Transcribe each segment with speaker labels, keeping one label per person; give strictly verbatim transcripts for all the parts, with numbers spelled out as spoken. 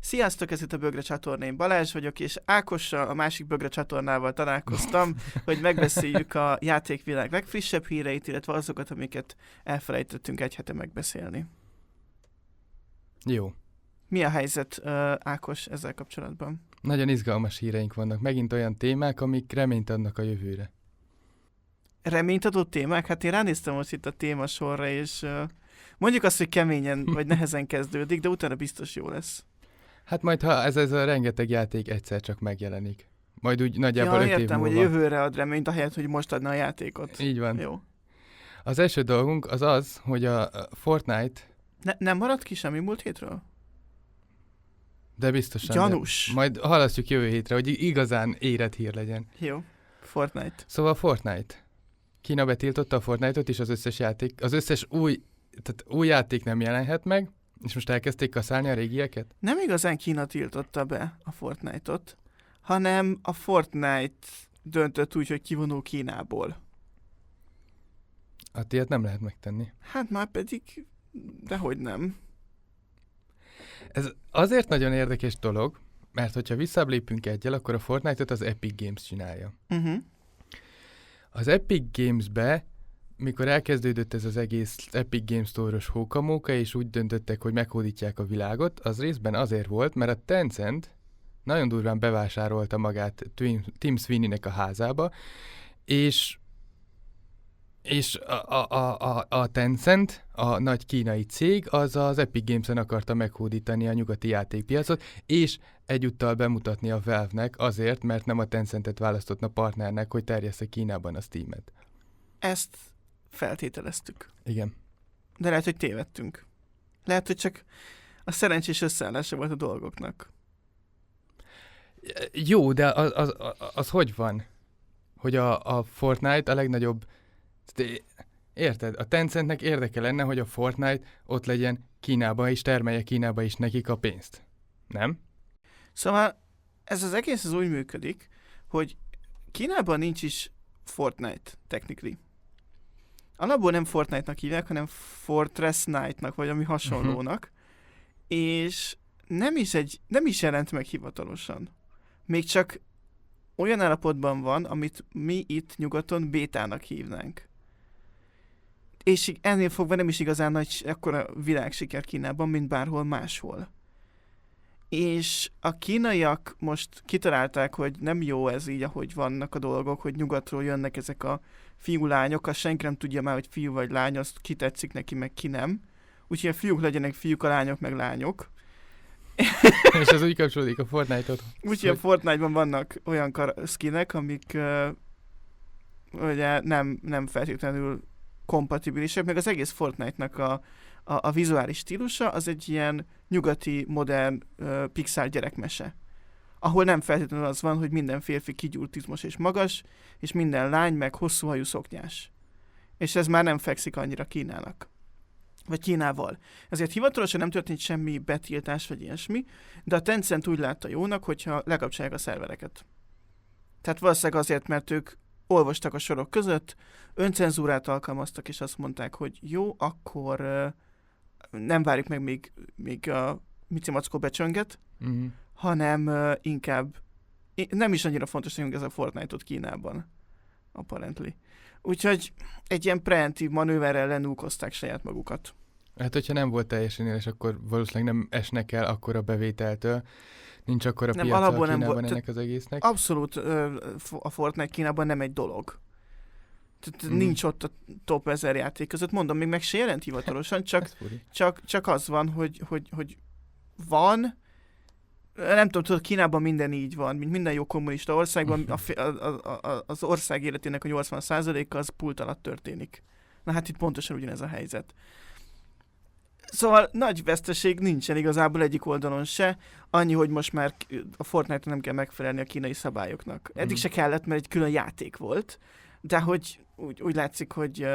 Speaker 1: Sziasztok, ez itt a Bögre csatorna, én Balázs vagyok, és Ákossal, a másik Bögre csatornával találkoztam, hogy megbeszéljük a játékvilág legfrissebb híreit, illetve azokat, amiket elfelejtettünk egy hete megbeszélni.
Speaker 2: Jó.
Speaker 1: Mi a helyzet, uh, Ákos, ezzel kapcsolatban?
Speaker 2: Nagyon izgalmas híreink vannak. Megint olyan témák, amik reményt adnak a jövőre.
Speaker 1: Reményt adó témák? Hát én ránéztem most itt a témasorra, és uh, mondjuk azt, hogy keményen vagy nehezen kezdődik, de utána biztos jó lesz.
Speaker 2: Hát majd, ha ez, ez a rengeteg játék egyszer csak megjelenik. Majd úgy nagyjából
Speaker 1: ja,
Speaker 2: öt év
Speaker 1: értem,
Speaker 2: múlva.
Speaker 1: hogy a jövőre ad reményt, ahelyett, hogy most adna a játékot.
Speaker 2: Így van.
Speaker 1: Jó.
Speaker 2: Az első dolgunk az az, hogy a Fortnite...
Speaker 1: Ne, nem maradt ki semmi múlt hétről?
Speaker 2: De biztosan.
Speaker 1: Gyanús.
Speaker 2: De majd halasztjuk jövő hétre, hogy igazán érett hír legyen.
Speaker 1: Jó. Fortnite.
Speaker 2: Szóval Fortnite. Kína betiltotta a Fortnite-ot, és az összes játék, az összes új, tehát új játék nem jelenhet meg, és most elkezdték kaszálni a régieket?
Speaker 1: Nem igazán Kína tiltotta be a Fortnite-ot, hanem a Fortnite döntött úgy, hogy kivonul Kínából.
Speaker 2: Hát ilyet nem lehet megtenni.
Speaker 1: Hát már pedig, dehogy nem.
Speaker 2: Ez azért nagyon érdekes dolog, mert hogyha visszáblépünk egyel, akkor a Fortnite-ot az Epic Games csinálja.
Speaker 1: Uh-huh.
Speaker 2: Az Epic Games-be, mikor elkezdődött ez az egész Epic Games Store-os hókamóka, és úgy döntöttek, hogy meghódítják a világot, az részben azért volt, mert a Tencent nagyon durván bevásárolta magát Tim Sweeney-nek a házába, és és a, a, a, a, a Tencent, a nagy kínai cég, az az Epic Games-en akarta meghódítani a nyugati játékpiacot, és egyúttal bemutatni a Valve-nek azért, mert nem a Tencentet választottna partnernek, hogy terjessze Kínában a Steam-et.
Speaker 1: Ezt feltételeztük.
Speaker 2: Igen.
Speaker 1: De lehet, hogy tévedtünk. Lehet, hogy csak a szerencsés összeállása volt a dolgoknak.
Speaker 2: Jó, de az, az, az, az hogy van? Hogy a, a Fortnite a legnagyobb... Érted? A Tencentnek érdeke lenne, hogy a Fortnite ott legyen Kínában, és termelje Kínába is nekik a pénzt. Nem?
Speaker 1: Szóval ez az egész az úgy működik, hogy Kínában nincs is Fortnite, technically. Alapból nem Fortnite-nak hívják, hanem Fortress Night-nak, vagy ami hasonlónak. Uh-huh. És nem is, egy, nem is jelent meg hivatalosan. Még csak olyan állapotban van, amit mi itt nyugaton bétának hívnánk. És ennél fogva nem is igazán nagy akkora világsiker Kínában, mint bárhol máshol. És a kínaiak most kitalálták, hogy nem jó ez így, ahogy vannak a dolgok, hogy nyugatról jönnek ezek a fiú-lányok, azt senki nem tudja már, hogy fiú vagy lány, azt ki tetszik neki, meg ki nem. Úgyhogy a fiúk legyenek fiúk, a lányok meg lányok.
Speaker 2: És ez úgy kapcsolódik a Fortnite-ot.
Speaker 1: Úgyhogy a Fortnite-ban vannak olyan kar- skinek, amik uh, ugye nem, nem feltétlenül kompatibilisek, meg az egész Fortnite-nak a, a, a vizuális stílusa az egy ilyen nyugati, modern uh, pixel gyerekmese. Ahol nem feltétlenül az van, hogy minden férfi kigyúrt, izmos és magas, és minden lány meg hosszú hajú szoknyás. És ez már nem fekszik annyira Kínának. Vagy Kínával. Ezért hivatalosan nem történt semmi betiltás, vagy ilyesmi, de a Tencent úgy látta jónak, hogyha lekapcsolják a szervereket. Tehát valószínűleg azért, mert ők olvastak a sorok között, öncenzúrát alkalmaztak, és azt mondták, hogy jó, akkor uh, nem várjuk meg, még, még a Mici Mackó becsönget, uh-huh. hanem uh, inkább nem is annyira fontos nekünk ez a Fortnite-ot Kínában, apparently. Úgyhogy egy ilyen preventív manőverrel lenúkozták saját magukat.
Speaker 2: Hát, hogyha nem volt teljesen éles, akkor valószínűleg nem esnek el akkora bevételtől. Nincs akkora
Speaker 1: nem,
Speaker 2: piaca a Kínában
Speaker 1: nem volt,
Speaker 2: ennek az egésznek.
Speaker 1: Abszolút a Fortnite Kínában nem egy dolog. Tehát mm. nincs ott a top ezer játék között. Mondom, még meg se jelent hivatalosan, csak, csak, csak az van, hogy, hogy, hogy van. Nem tudom, tudod, Kínában minden így van, mint minden jó kommunista országban, a, a, a, az ország életének a nyolcvan százaléka az pult alatt történik. Na hát itt pontosan ugyanez a helyzet. Szóval nagy veszteség nincsen igazából egyik oldalon se, annyi, hogy most már a Fortnite nem kell megfelelni a kínai szabályoknak. Eddig mm. se kellett, mert egy külön játék volt, de hogy úgy, úgy látszik, hogy,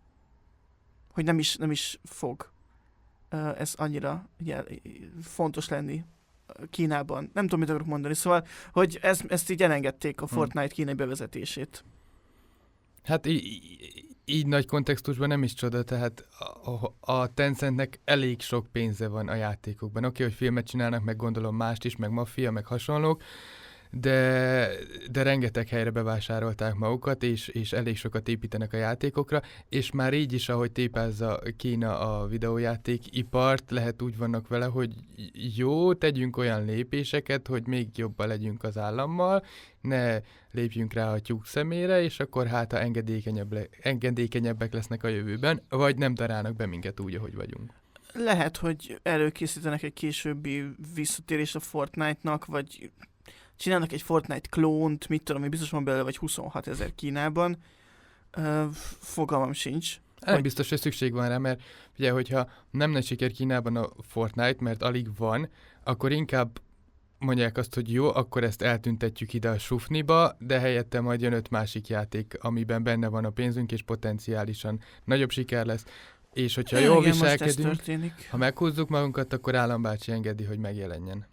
Speaker 1: hogy nem, is, nem is fog ez annyira jel, fontos lenni Kínában. Nem tudom, mit akarok mondani. Szóval, hogy ez, ezt így elengedték a Fortnite kínai bevezetését.
Speaker 2: Hát í- í- így nagy kontextusban nem is csoda, tehát a, a, a Tencentnek elég sok pénze van a játékokban. Oké, okay, hogy filmet csinálnak, meg gondolom mást is, meg Mafia, meg hasonlók, de, de rengeteg helyre bevásárolták magukat, és, és elég sokat építenek a játékokra, és már így is, ahogy tépázza Kína a videójátékipart, lehet úgy vannak vele, hogy jó, tegyünk olyan lépéseket, hogy még jobban legyünk az állammal, ne lépjünk rá a tyúk szemére, és akkor hát, ha engedékenyebb le, engedékenyebbek lesznek a jövőben, vagy nem darálnak be minket úgy, ahogy vagyunk.
Speaker 1: Lehet, hogy előkészítenek egy későbbi visszatérés a Fortnite-nak, vagy csinálnak egy Fortnite klónt, mit tudom, hogy biztos van belőle, vagy huszonhat ezer Kínában. Uh, fogalmam sincs.
Speaker 2: Nem vagy... biztos, hogy szükség van rá, mert ugye, hogyha nem nagy siker Kínában a Fortnite, mert alig van, akkor inkább mondják azt, hogy jó, akkor ezt eltüntetjük ide a sufniba, de helyette majd jön öt másik játék, amiben benne van a pénzünk, és potenciálisan nagyobb siker lesz. És hogyha
Speaker 1: é,
Speaker 2: jól
Speaker 1: igen,
Speaker 2: viselkedünk, ha meghúzzuk magunkat, akkor állambácsi engedi, hogy megjelenjen.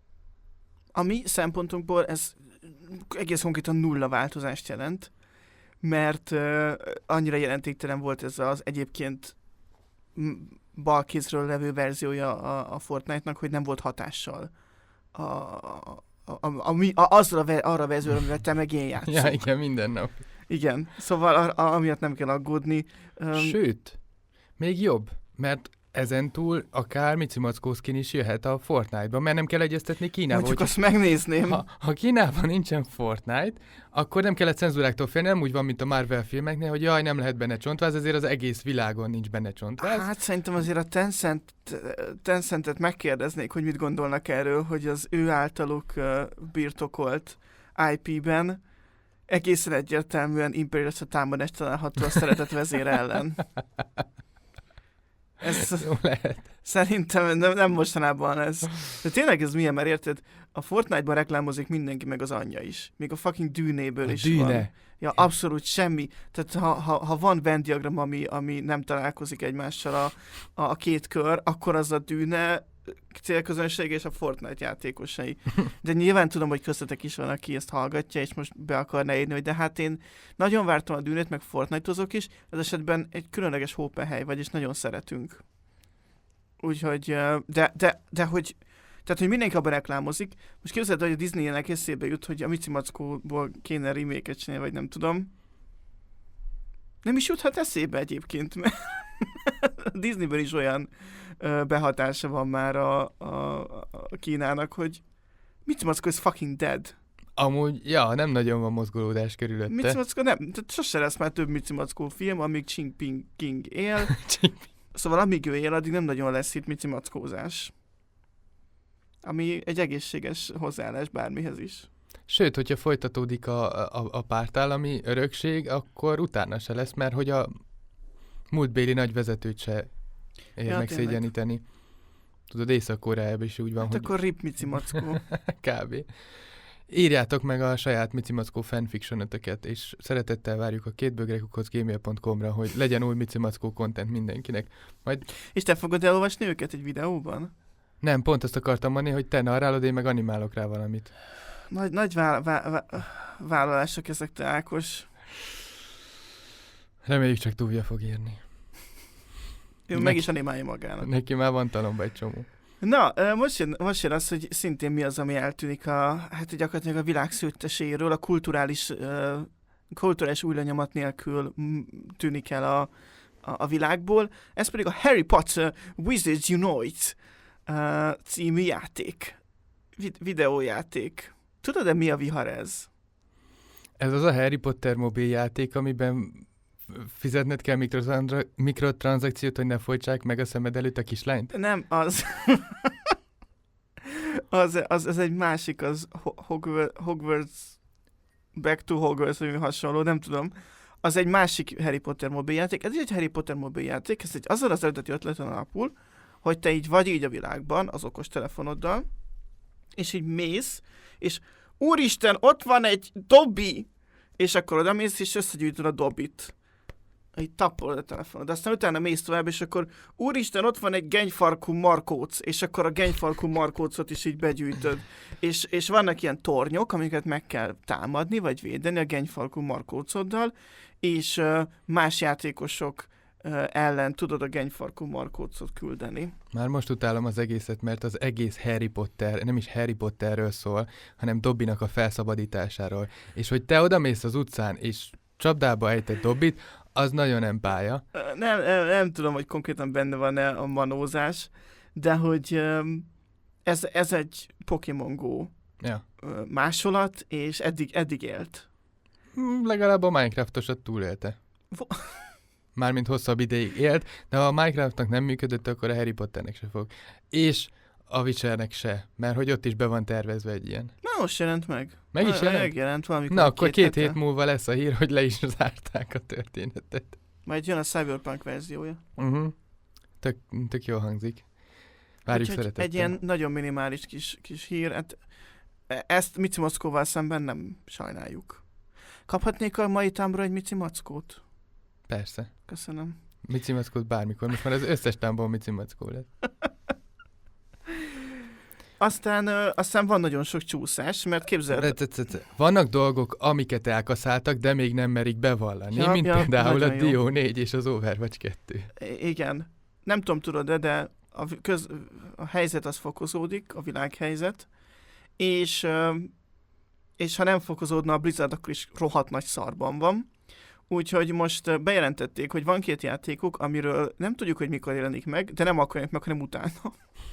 Speaker 1: A mi szempontunkból ez egész konkrétan nulla változást jelent, mert uh, annyira jelentéktelen volt ez az egyébként balkézről levő verziója a, a Fortnite-nak, hogy nem volt hatással a, a, a, a, a, a, azzal a, ver, arra a verzióra, amivel te meg én játszunk.
Speaker 2: Ja, igen, minden nap.
Speaker 1: Igen, szóval a, a, amiatt nem kell aggódni. Um,
Speaker 2: Sőt, még jobb, mert ezentúl akár Mici Mackó skin is jöhet a Fortnite-ba, mert nem kell egyeztetni Kínával.
Speaker 1: Mondjuk azt megnézném.
Speaker 2: Ha, ha Kínában nincsen Fortnite, akkor nem kell a cenzúráktól félni, nem úgy van, mint a Marvel filmeknél, hogy jaj, nem lehet benne csontváz, ezért az egész világon nincs benne csontváz.
Speaker 1: Hát szerintem azért a Tencent, Tencentet megkérdeznék, hogy mit gondolnak erről, hogy az ő általuk uh, birtokolt í pé-ben egészen egyértelműen imperialista támadás található a szeretett vezér ellen. Ez
Speaker 2: jó lehet.
Speaker 1: Szerintem nem, nem mostanában ez. De tényleg ez milyen, mert érted? A Fortnite-ban reklámozik mindenki, meg az anyja is. Még a fucking dűnéből
Speaker 2: a
Speaker 1: is
Speaker 2: dűne.
Speaker 1: van. Ja, abszolút semmi. Tehát ha, ha, ha van Venn diagram, ami, ami nem találkozik egymással a, a, a két kör, akkor az a dűne célközönség és a Fortnite játékosai. De nyilván tudom, hogy köztetek is van, aki ezt hallgatja, és most be akarná írni, hogy de hát én nagyon vártam a dűnét, meg Fortnite-ozok is, az esetben egy különleges hópehely vagy, és nagyon szeretünk. Úgyhogy, de, de, de hogy, tehát, hogy mindenki abban reklámozik. Most képzeld, hogy a Disney-nek eszébe jut, hogy a Mici Mackóból kéne remake-et csinálni, vagy nem tudom. Nem is juthat eszébe egyébként, mert a Disneyből is olyan ö, behatása van már a, a, a Kínának, hogy Mici Mackó is fucking dead.
Speaker 2: Amúgy, ja, nem nagyon van mozgolódás körülötte.
Speaker 1: Mici Mackó nem, tehát sose lesz már több Mici Mackó film, amíg Jinping King él. Szóval amíg ő él, addig nem nagyon lesz itt Mici Mackózás. Ami egy egészséges hozzáállás bármihez is.
Speaker 2: Sőt, hogyha folytatódik a, a, a pártállami örökség, akkor utána se lesz, mert hogy a múltbéli nagy vezetőt se ér ja, megszégyeníteni. Tudod, Észak-Koreában is úgy van,
Speaker 1: hát
Speaker 2: hogy...
Speaker 1: akkor rip Mici Mackó.
Speaker 2: Kb. Írjátok meg a saját Mici Mackó fanfiction-ötöket, és szeretettel várjuk a kétbögrekukhoz gmail pont com-ra, hogy legyen új Mici Mackó content mindenkinek. Majd...
Speaker 1: És te fogod elolvasni őket egy videóban?
Speaker 2: Nem, pont azt akartam mondani, hogy te narrálod, én meg animálok rá valamit.
Speaker 1: Nagy, nagy vá- vá- vá- vállalások ezek, te Ákos.
Speaker 2: Reméljük csak Túvja fog írni.
Speaker 1: Ő meg is animálja magának.
Speaker 2: Neki már van talomba egy csomó.
Speaker 1: Na, most jön, most jön az, hogy szintén mi az, ami eltűnik a, hát gyakorlatilag a világ szőtteséről, a kulturális, uh, kulturális új lenyomat nélkül tűnik el a, a, a világból. Ez pedig a Harry Potter Wizards Unite uh, című játék. Vid- videójáték. Tudod-e, mi a vihar ez?
Speaker 2: Ez az a Harry Potter mobiljáték, amiben fizetned kell mikrotranszak- mikrotranszakciót, hogy ne folytsák meg a szemed előtt a kislányt?
Speaker 1: Nem, az... az, az, az egy másik, az Hogwarts, Hogwarts Back to Hogwarts, vagy hasonló, nem tudom. Az egy másik Harry Potter mobiljáték. Ez egy Harry Potter mobiljáték, ez egy azon az eredeti ötleten alapul, hogy te így vagy így a világban, az okos telefonoddal, és így mész, és úristen, ott van egy Dobby! És akkor oda mész, és összegyűjtöd a Dobbyt. így tappolod a telefonod. Aztán utána mész tovább, és akkor úristen, ott van egy genyfarkú markóc, és akkor a genyfarkú markócot is így begyűjtöd. És, és vannak ilyen tornyok, amiket meg kell támadni, vagy védeni a genyfarkú markócoddal, és uh, más játékosok uh, ellen tudod a genyfarkú markócot küldeni.
Speaker 2: Már most utálom az egészet, mert az egész Harry Potter, nem is Harry Potterről szól, hanem Dobbynak a felszabadításáról. És hogy te odamész az utcán, és csapdába ejted Dobbit, az nagyon nem pálya.
Speaker 1: Nem, nem, nem tudom, hogy konkrétan benne van-e a manózás, de hogy ez, ez egy Pokémon Go
Speaker 2: ja.
Speaker 1: másolat, és eddig, eddig élt.
Speaker 2: Legalább a Minecraftosat túlélte.
Speaker 1: Vo-
Speaker 2: Mármint hosszabb ideig élt, de ha a Minecraftnak nem működött, akkor a Harry Potternek se fog. És a Witchernek se, mert hogy ott is be van tervezve egy ilyen.
Speaker 1: Na, most jelent meg.
Speaker 2: Meg is jelent?
Speaker 1: Megjelent valamikor.
Speaker 2: Na, akkor két, két
Speaker 1: hete.
Speaker 2: hét múlva lesz a hír, hogy le is zárták a történetet.
Speaker 1: Majd jön a Cyberpunk verziója.
Speaker 2: Uh-huh. Tök, tök jól hangzik. Várjuk
Speaker 1: Úgyhogy
Speaker 2: szeretettel.
Speaker 1: egy ilyen nagyon minimális kis, kis hír. Hát ezt Mici Mackóval szemben nem sajnáljuk. Kaphatnék a mai támra egy Mici Mackót?
Speaker 2: Persze.
Speaker 1: Köszönöm.
Speaker 2: Mici Mackót bármikor. Most már az összes támban Mici Mackó lesz.
Speaker 1: Aztán, ö, aztán van nagyon sok csúszás, mert képzeld...
Speaker 2: Vannak dolgok, amiket elkaszáltak, de még nem merik bevallani,
Speaker 1: Ja,
Speaker 2: mint
Speaker 1: ja,
Speaker 2: például a
Speaker 1: nagyon jó.
Speaker 2: Dio négy és az Overwatch kettő.
Speaker 1: I- igen. Nem tudom, tudod, de a, vi- köz, a helyzet az fokozódik, a világhelyzet, és, ö, és ha nem fokozódna a Blizzard, akkor is rohadt nagy szarban van. Úgyhogy most ö, bejelentették, hogy van két játékuk, amiről nem tudjuk, hogy mikor jelenik meg, de nem akkor jelenik meg, hanem utána.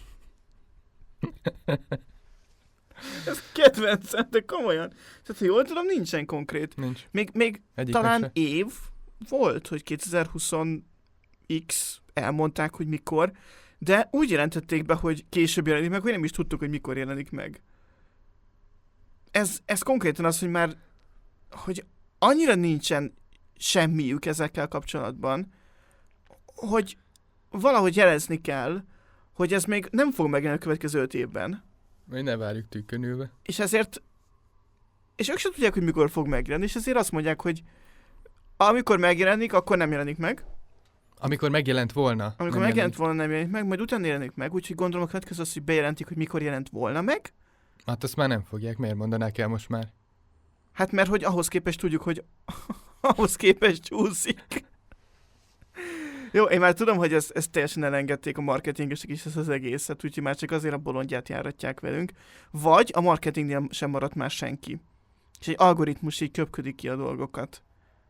Speaker 1: Ez kedvencem, de komolyan. Tehát, ha jól tudom, nincsen konkrét.
Speaker 2: Nincs.
Speaker 1: Még, még
Speaker 2: Egyiknek
Speaker 1: talán
Speaker 2: se.
Speaker 1: év volt, hogy kétezer-húsz x elmondták, hogy mikor, de úgy jelentették be, hogy később jelenik meg, hogy nem is tudtuk, hogy mikor jelenik meg. Ez, ez konkrétan az, hogy már hogy annyira nincsen semmiük ezekkel kapcsolatban, hogy valahogy jelezni kell, hogy ez még nem fog megjelenni a következő öt évben.
Speaker 2: Hogy ne várjuk tükkönülve.
Speaker 1: És ezért, és ők sem tudják, hogy mikor fog megjelenni, és ezért azt mondják, hogy amikor megjelenik, akkor nem jelenik meg.
Speaker 2: Amikor megjelent volna.
Speaker 1: Amikor
Speaker 2: nem
Speaker 1: megjelent
Speaker 2: jelent.
Speaker 1: volna, nem jelenik meg, majd utána jelenik meg, úgyhogy gondolom a következő az, hogy bejelentik, hogy mikor jelent volna meg.
Speaker 2: Hát azt már nem fogják, miért mondanák el most már?
Speaker 1: Hát mert hogy ahhoz képest tudjuk, hogy ahhoz képest csúszik. Jó, én már tudom, hogy ezt, ezt teljesen elengedték a marketingesek is ezt az egészet, úgyhogy már csak azért a bolondját járatják velünk. Vagy a marketingnél sem maradt már senki. És egy algoritmus így köpködik ki a dolgokat.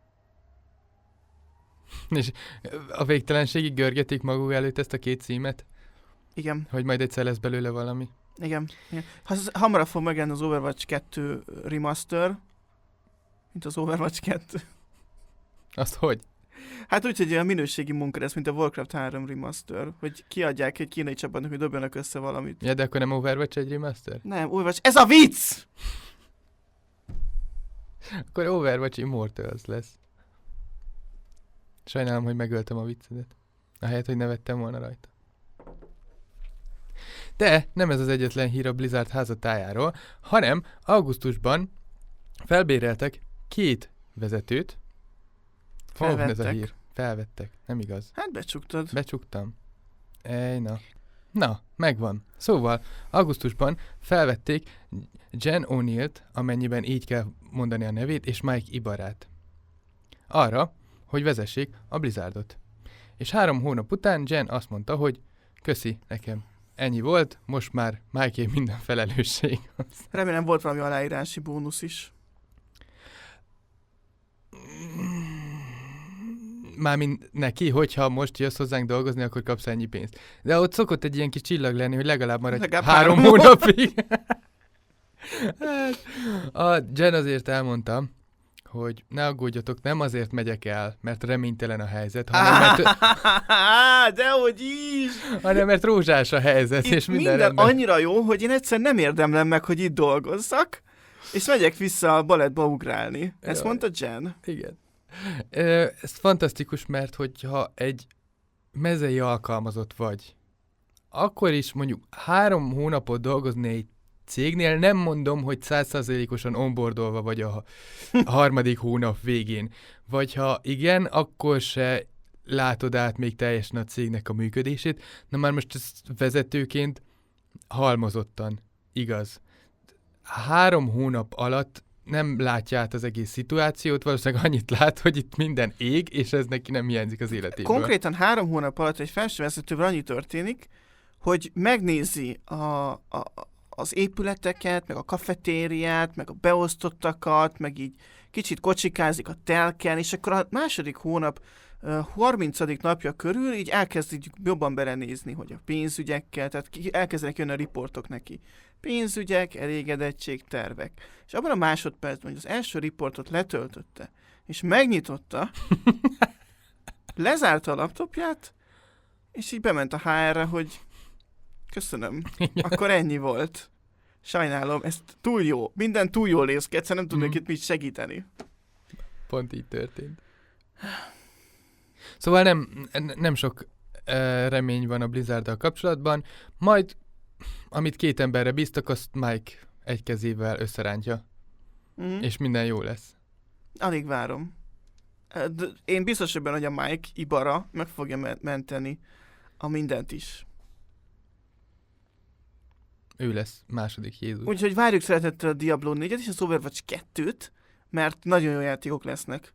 Speaker 2: És a végtelenségig görgetik maguk előtt ezt a két címet,
Speaker 1: Igen,
Speaker 2: hogy majd egyszer lesz belőle valami.
Speaker 1: igen. igen. Ha, hamarabb fog megjelenni az Overwatch kettő remaster, mint az Overwatch kettő.
Speaker 2: Azt hogy?
Speaker 1: Hát úgy, hogy olyan minőségi munka lesz, mint a Warcraft három remaster, hogy kiadják egy kínai csapatnak, hogy dobjanak össze valamit.
Speaker 2: Ja, de akkor nem Overwatch egy remaster?
Speaker 1: Nem, Overwatch, ez a vicc!
Speaker 2: Akkor Overwatch Immortals lesz. Sajnálom, hogy megöltem a viccedet. Ahelyett, hogy nevettem volna rajta. De nem ez az egyetlen hír a Blizzard házatájáról, hanem augusztusban felbéreltek két vezetőt. Hol van ez a
Speaker 1: Felvettek.
Speaker 2: hír? Felvettek. Nem igaz.
Speaker 1: Hát becsuktad.
Speaker 2: Becsuktam. Ej, na. Na, megvan. Szóval, augusztusban felvették Jen O'Neill-t, amennyiben így kell mondani a nevét, és Mike Ibarrát. Arra, hogy vezessék a Blizzardot. És három hónap után Jen azt mondta, hogy köszi, nekem ennyi volt, most már Mike-é minden felelősség.
Speaker 1: Remélem volt valami aláírási bónusz is.
Speaker 2: Mármint neki, hogyha most jössz hozzánk dolgozni, akkor kapsz ennyi pénzt. De ott szokott egy ilyen kis csillag lenni, hogy legalább maradj
Speaker 1: Legalább
Speaker 2: három,
Speaker 1: három
Speaker 2: hónapig. Hát, a Jen azért elmondta, hogy ne aggódjatok, nem azért megyek el, mert reménytelen a helyzet, hanem mert,
Speaker 1: Dehogy is!
Speaker 2: hanem mert rózsás a helyzet,
Speaker 1: Itt
Speaker 2: és minden,
Speaker 1: minden
Speaker 2: rendben.
Speaker 1: annyira jó, hogy én egyszer nem érdemlem meg, hogy itt dolgozzak, és megyek vissza a balettba ugrálni. Ezt
Speaker 2: Jaj.
Speaker 1: mondta Jen.
Speaker 2: Igen. Ö, ez fantasztikus, mert hogyha egy mezei alkalmazott vagy, akkor is mondjuk három hónapot dolgozni egy cégnél, nem mondom, hogy száz százalékosan onboardolva vagy a harmadik hónap végén. Vagy ha igen, akkor se látod át még teljesen a cégnek a működését. Na már most ez vezetőként halmozottan igaz. Három hónap alatt nem látja át az egész szituációt, valószínűleg annyit lát, hogy itt minden ég, és ez neki nem hiányzik az életéből.
Speaker 1: Konkrétan három hónap alatt egy felső vezetővel annyi történik, hogy megnézi a, a, az épületeket, meg a kafetériát, meg a beosztottakat, meg így kicsit kocsikázik a telken, és akkor a második hónap harmincadik napja körül így elkezdjük jobban belenézni, hogy a pénzügyekkel, tehát elkezdenek jönni a riportok neki. Pénzügyek, elégedettség, tervek. És abban a másodpercben, hogy az első riportot letöltötte, és megnyitotta, lezárta a laptopját, és így bement a há er-re, hogy köszönöm, akkor ennyi volt. Sajnálom, ez túl jó. Minden túl jól néz, egyszer nem tudnék mm. itt mit segíteni.
Speaker 2: Pont így történt. Szóval nem, nem sok uh, remény van a Blizzarddal kapcsolatban, majd amit két emberre bíztak, azt Mike egy kezével összerántja, mm. és minden jó lesz.
Speaker 1: Alig várom. De én biztos ebben, hogy a Mike Ibarra meg fogja menteni a mindent is.
Speaker 2: Ő lesz második Jézus.
Speaker 1: Úgyhogy várjuk szeretettel a Diablo négyet és az Overwatch kettőt, mert nagyon jó játékok lesznek.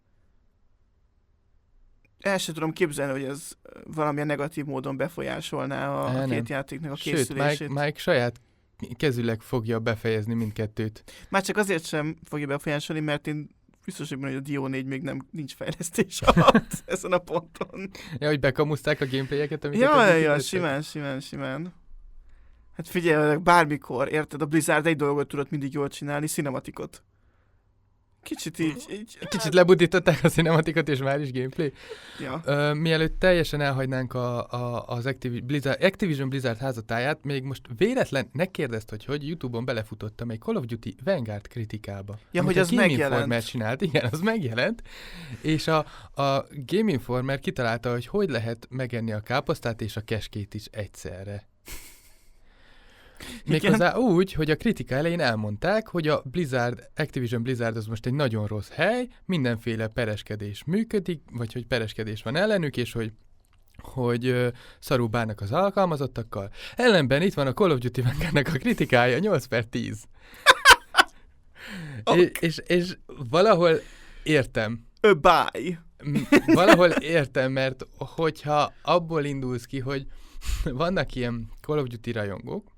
Speaker 1: El sem tudom képzelni, hogy ez valamilyen negatív módon befolyásolná a, a két nem. játéknak a készülését.
Speaker 2: Sőt, Mike, Mike saját kezüleg fogja befejezni mindkettőt.
Speaker 1: Már csak azért sem fogja befolyásolni, mert én biztos, hogy a Dio négy még nem nincs fejlesztés alatt ezen a ponton.
Speaker 2: Ja, hogy bekamuszták a gameplayeket, amiket...
Speaker 1: Ja, ja, ja, simán, simán, simán. Hát figyelj, bármikor, érted, a Blizzard egy dolgot tudott mindig jól csinálni, cinematikot. Kicsit így... így
Speaker 2: Kicsit lebudították a cinematikot, és már is gameplay.
Speaker 1: Ja.
Speaker 2: Uh, mielőtt teljesen elhagynánk a, a, az Activi- Blizzard, Activision Blizzard házatáját, még most véletlen, ne kérdezd, hogy hogy YouTube-on belefutottam egy Call of Duty Vanguard kritikába.
Speaker 1: Ja, hogy az
Speaker 2: Game
Speaker 1: megjelent.
Speaker 2: Informer csinált, igen, az megjelent, és a, a Game Informer kitalálta, hogy hogy lehet megenni a káposztát és a keskét is egyszerre. Méghozzá úgy, hogy a kritika elején elmondták, hogy a Blizzard, Activision Blizzard az most egy nagyon rossz hely, mindenféle pereskedés működik, vagy hogy pereskedés van ellenük, és hogy, hogy uh, szarul bánnak az alkalmazottakkal. Ellenben itt van a Call of Duty Vanguardnak a kritikája, nyolc per tíz.
Speaker 1: Okay.
Speaker 2: és, és, és valahol értem.
Speaker 1: A bye.
Speaker 2: Valahol értem, mert hogyha abból indulsz ki, hogy vannak ilyen Call of Duty rajongók,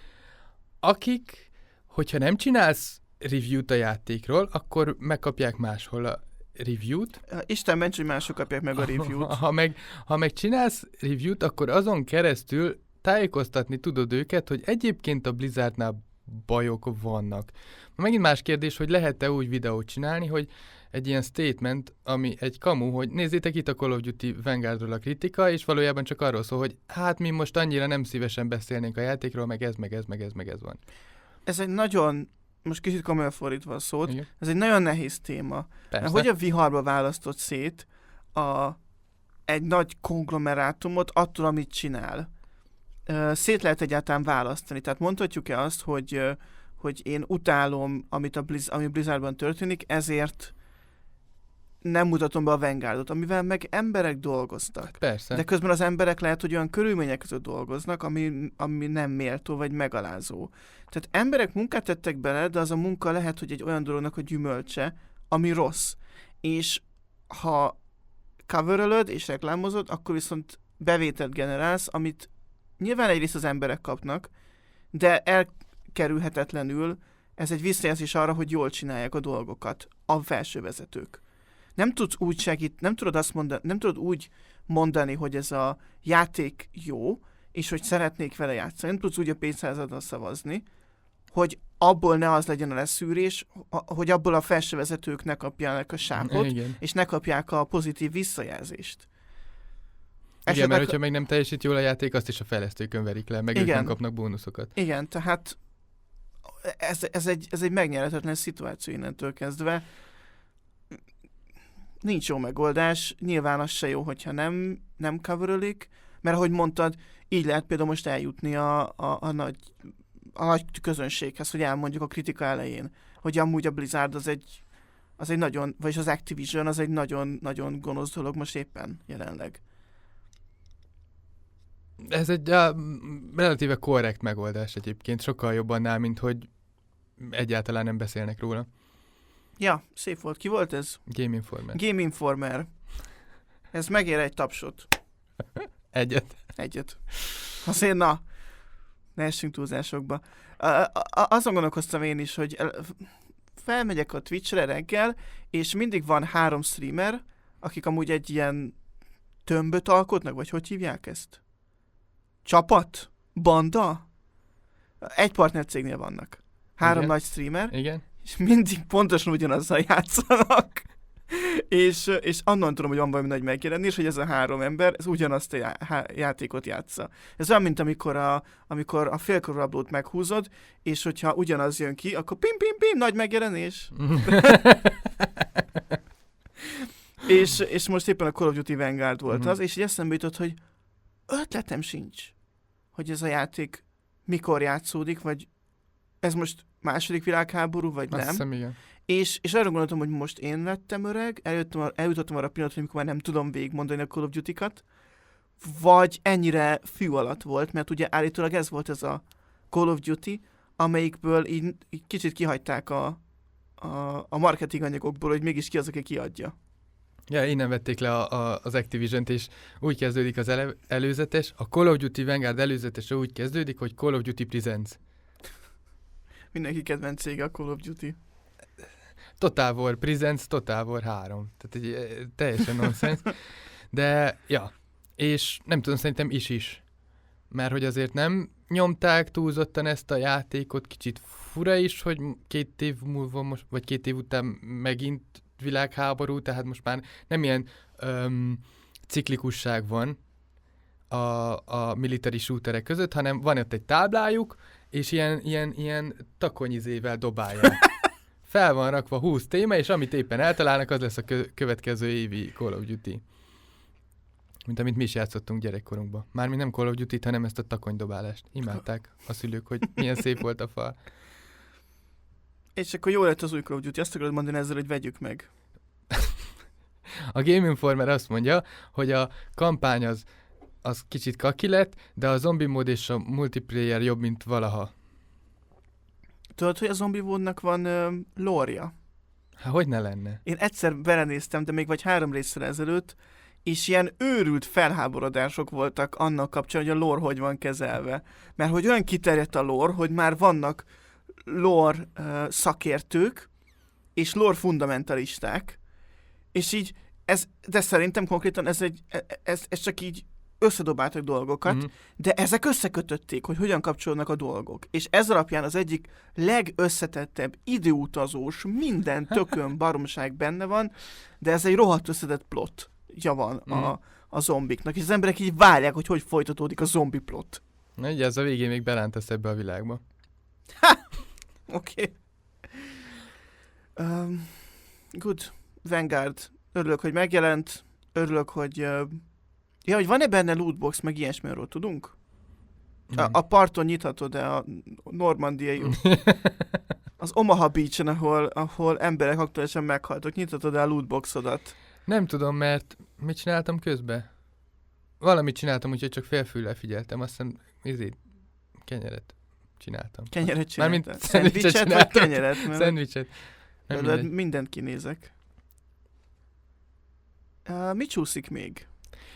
Speaker 2: akik, hogyha nem csinálsz review-t a játékról, akkor megkapják máshol a review-t.
Speaker 1: Isten ments, hogy mások kapják meg a review-t.
Speaker 2: Ha, ha, meg, ha meg csinálsz review-t, akkor azon keresztül tájékoztatni tudod őket, hogy egyébként a Blizzardnál bajok vannak. Megint más kérdés, hogy lehet-e úgy videót csinálni, hogy egy ilyen statement, ami egy kamu, hogy nézzétek itt a Call of Duty Vanguardról a kritika, és valójában csak arról szól, hogy hát mi most annyira nem szívesen beszélnénk a játékról, meg ez, meg ez, meg ez, meg ez van.
Speaker 1: Ez egy nagyon, most kicsit komolyan fordítva a szót,
Speaker 2: igen. Ez
Speaker 1: egy nagyon nehéz téma. Mert hogy a viharba választott szét a, egy nagy konglomerátumot attól, amit csinál. Szét lehet egyáltalán választani. Tehát mondhatjuk-e azt, hogy, hogy én utálom, amit a Blizz, ami Blizzardban történik, ezért nem mutatom be a Vanguardot, amivel meg emberek dolgoztak.
Speaker 2: Persze.
Speaker 1: De közben az emberek lehet, hogy olyan körülmények között dolgoznak, ami, ami nem méltó vagy megalázó. Tehát emberek munkát tettek bele, de az a munka lehet, hogy egy olyan dolognak a gyümölcse, ami rossz. És ha coverölöd és reklámozod, akkor viszont bevételt generálsz, amit nyilván egyrészt az emberek kapnak, de elkerülhetetlenül ez egy visszajelzés arra, hogy jól csinálják a dolgokat a felső vezetők. Nem tudsz úgy segít, nem tudod azt mondani, nem tudod úgy mondani, hogy ez a játék jó, és hogy szeretnék vele játszani. Nem tudsz úgy a pénzházaddal szavazni, hogy abból ne az legyen a leszűrés, hogy abból a felső vezetők ne kapják a sápot, igen. És ne kapják a pozitív visszajelzést.
Speaker 2: Igen, esetleg... mert hogyha meg nem teljesít jól a játék, azt is a fejlesztőkön verik le, meg igen. Ők nem kapnak bónuszokat.
Speaker 1: Igen, tehát ez, ez, egy, ez egy megnyerhetetlen szituáció innentől kezdve. Nincs jó megoldás, nyilván az se jó, hogyha nem, nem coverölik, mert ahogy mondtad, így lehet például most eljutni a, a, a nagy a nagy közönséghez, hogy elmondjuk a kritika elején, hogy amúgy a Blizzard az egy, az egy nagyon, vagyis az Activision az egy nagyon-nagyon gonosz dolog most éppen jelenleg.
Speaker 2: Ez egy uh, relatíve korrekt megoldás egyébként, sokkal jobb annál, mint hogy egyáltalán nem beszélnek róla.
Speaker 1: Ja, szép volt. Ki volt ez?
Speaker 2: Game Informer.
Speaker 1: Game Informer. Ez megér egy tapsot.
Speaker 2: Egyet.
Speaker 1: Egyet. Azért na, ne essünk túlzásokba. A, a, a, azon gondolkoztam én is, hogy el, felmegyek a Twitchre reggel, és mindig van három streamer, akik amúgy egy ilyen tömböt alkotnak, vagy hogy hívják ezt? Csapat? Banda? Egy partnercégnél vannak. Három
Speaker 2: Igen.
Speaker 1: nagy streamer.
Speaker 2: Igen.
Speaker 1: És mindig pontosan ugyanazzal játszanak. és, és annan tudom, hogy van valami nagy megjelenés, hogy ez a három ember, ez ugyanazt a já- há- játékot játsza. Ez olyan, mint amikor a, amikor a félkorrablót meghúzod, és hogyha ugyanaz jön ki, akkor pim pim pim, nagy megjelenés. és, és most éppen a Call of Duty Vanguard volt
Speaker 2: Mhm.
Speaker 1: az, és így eszembe jutott, hogy ötletem sincs, hogy ez a játék mikor játszódik, vagy ez most második világháború, vagy
Speaker 2: Azt
Speaker 1: nem.
Speaker 2: hiszem, igen.
Speaker 1: És, és arra gondoltam, hogy most én lettem öreg, eljöttem, eljutottam arra a pillanatra, amikor már nem tudom végigmondani a Call of Duty-kat, vagy ennyire fű alatt volt, mert ugye állítólag ez volt ez a Call of Duty, amelyikből így, így kicsit kihagyták a, a, a marketing anyagokból, hogy mégis ki az, aki kiadja.
Speaker 2: Ja, innen vették le a, a, az Activision-t, és úgy kezdődik az ele- előzetes. A Call of Duty Vanguard előzetese úgy kezdődik, hogy Call of Duty Presents.
Speaker 1: Mindenki kedvenc cége a Call of Duty.
Speaker 2: Total War Presents, Total War három. Tehát egy eh, teljesen nonsens. De, ja. És nem tudom, szerintem is is. Mert hogy azért nem nyomták túlzottan ezt a játékot, kicsit fura is, hogy két év múlva most, vagy két év után megint világháború, tehát most már nem ilyen öm, ciklikusság van a, a military shooterek között, hanem van ott egy táblájuk, és ilyen, ilyen, ilyen takonyizével dobálják. Fel van rakva húsz téma, és amit éppen eltalálnak, az lesz a kö- következő évi Call of Duty. Mint amit mi is játszottunk gyerekkorunkban. Mármint nem Call of Duty-t, hanem ezt a takonydobálást. Imádták a szülők, hogy milyen szép volt a fal.
Speaker 1: És akkor jó lett az új Call of Duty, azt akarod mondani ezzel, hogy vegyük meg.
Speaker 2: A Game Informer azt mondja, hogy a kampány az, az kicsit kaki lett, de a zombi mód és a multiplayer jobb, mint valaha.
Speaker 1: Tudod, hogy a Zombie World-nak van uh, lore-ja?
Speaker 2: Hát hogy ne lenne?
Speaker 1: Én egyszer belenéztem, de még vagy három részre ezelőtt, és ilyen őrült felháborodások voltak annak kapcsán, hogy a lore hogy van kezelve. Mert hogy olyan kiterjedt a lore, hogy már vannak lore uh, szakértők, és lore fundamentalisták, és így, ez, de szerintem konkrétan ez, egy, ez, ez csak így összedobáltak dolgokat,
Speaker 2: Mhm.
Speaker 1: de ezek összekötötték, hogy hogyan kapcsolódnak a dolgok. És ez alapján az egyik legösszetettebb, időutazós, minden tökön baromság benne van, de ez egy rohadt összetett plotja van
Speaker 2: Mhm.
Speaker 1: a, a zombiknak, és az emberek így várják, hogy hogy folytatódik a zombi plot.
Speaker 2: Na így ez a végén még belántasz ebbe a világba.
Speaker 1: Oké. Okay. Um, good. Vanguard. Örülök, hogy megjelent. Örülök, hogy... Uh, ja, hogy van-e benne lootbox, meg ilyesmiről tudunk? A, a parton nyithatod, de a normandiai, az Omaha Beach-en, ahol, ahol emberek aktuálisan meghaltak, nyithatod el a lootboxodat.
Speaker 2: Nem tudom, mert mit csináltam közben? Valamit csináltam, úgyhogy csak félfüllel figyeltem, aztán ezért kenyeret csináltam.
Speaker 1: Kenyeret csináltál.
Speaker 2: Mármint szendvicset
Speaker 1: Szendvicset vagy
Speaker 2: csináltam.
Speaker 1: kenyeret? Mert
Speaker 2: Szendvicset. Nem
Speaker 1: de
Speaker 2: mindegy.
Speaker 1: mindent kinézek. Uh, mi csúszik még?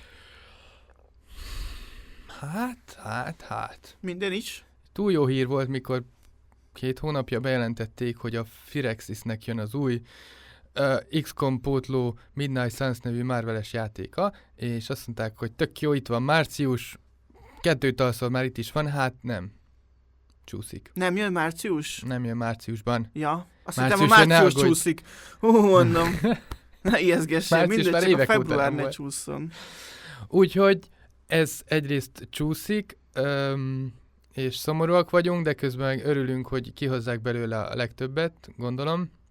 Speaker 2: Hát, hát, hát.
Speaker 1: Minden is?
Speaker 2: Túl jó hír volt, mikor két hónapja bejelentették, hogy a Firaxisnek jön az új uh, iksz kom pótló Midnight Suns nevű Marveles játéka, és azt mondták, hogy tök jó, itt van március, kettőt alszol már itt is van, hát nem. Csúszik.
Speaker 1: Nem jön március?
Speaker 2: Nem jön márciusban.
Speaker 1: Ja. Azt
Speaker 2: Március,
Speaker 1: hittem a
Speaker 2: ne
Speaker 1: március
Speaker 2: aggódj.
Speaker 1: csúszik. Hú, mondom. Ne ijeszgessél,
Speaker 2: Március
Speaker 1: mindegy,
Speaker 2: már
Speaker 1: csak a
Speaker 2: évek óta
Speaker 1: február
Speaker 2: nem
Speaker 1: ne
Speaker 2: volt.
Speaker 1: csúszson.
Speaker 2: Úgyhogy ez egyrészt csúszik, öm, és szomorúak vagyunk, de közben meg örülünk, hogy kihozzák belőle a legtöbbet, gondolom.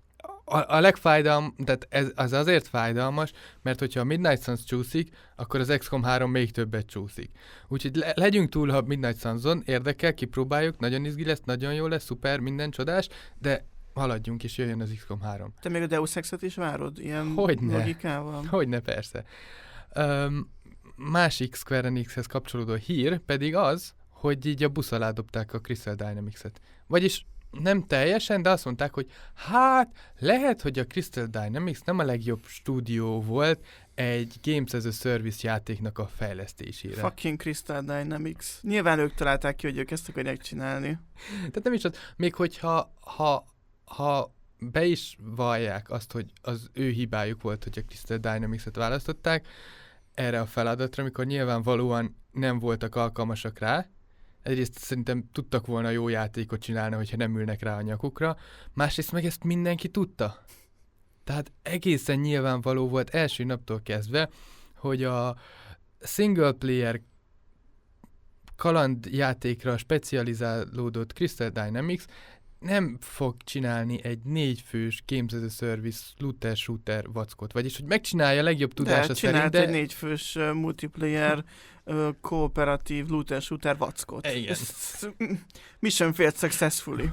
Speaker 2: a, a legfájdalm, tehát ez az azért fájdalmas, mert hogyha a Midnight Suns csúszik, akkor az iksz kom három még többet csúszik. Úgyhogy le, legyünk túl a Midnight Sunson, érdekel, kipróbáljuk, nagyon izgi lesz, nagyon jó lesz, szuper, minden csodás, de haladjunk és jöjjön az iksz kom három.
Speaker 1: Te még a Deus Exet is várod? Ilyen
Speaker 2: Hogyne.
Speaker 1: logikával?
Speaker 2: Hogyne, persze. Um, másik Square Enixhez kapcsolódó hír pedig az, hogy így a busz alá dobták a Crystal Dynamics-et. Vagyis nem teljesen, de azt mondták, hogy hát lehet, hogy a Crystal Dynamics nem a legjobb stúdió volt egy Games as a Service játéknak a fejlesztésére.
Speaker 1: Fucking Crystal Dynamics. Nyilván ők találták ki, hogy ők ezt akarják csinálni.
Speaker 2: Tehát nem is az, még hogyha ha, ha be is vallják azt, hogy az ő hibájuk volt, hogy a Crystal Dynamics-et választották erre a feladatra, amikor nyilvánvalóan nem voltak alkalmasak rá. Egyrészt szerintem tudtak volna jó játékot csinálni, hogyha nem ülnek rá a nyakukra, másrészt meg ezt mindenki tudta. Tehát egészen nyilvánvaló volt első naptól kezdve, hogy a single player kalandjátékra specializálódott Crystal Dynamics nem fog csinálni egy négyfős Games as a Service looter-shooter vackot. Vagyis, hogy megcsinálja legjobb tudása
Speaker 1: de
Speaker 2: szerint, de...
Speaker 1: egy négyfős uh, multiplayer uh, kooperatív looter-shooter vackot.
Speaker 2: Igen.
Speaker 1: Mission failed successfully.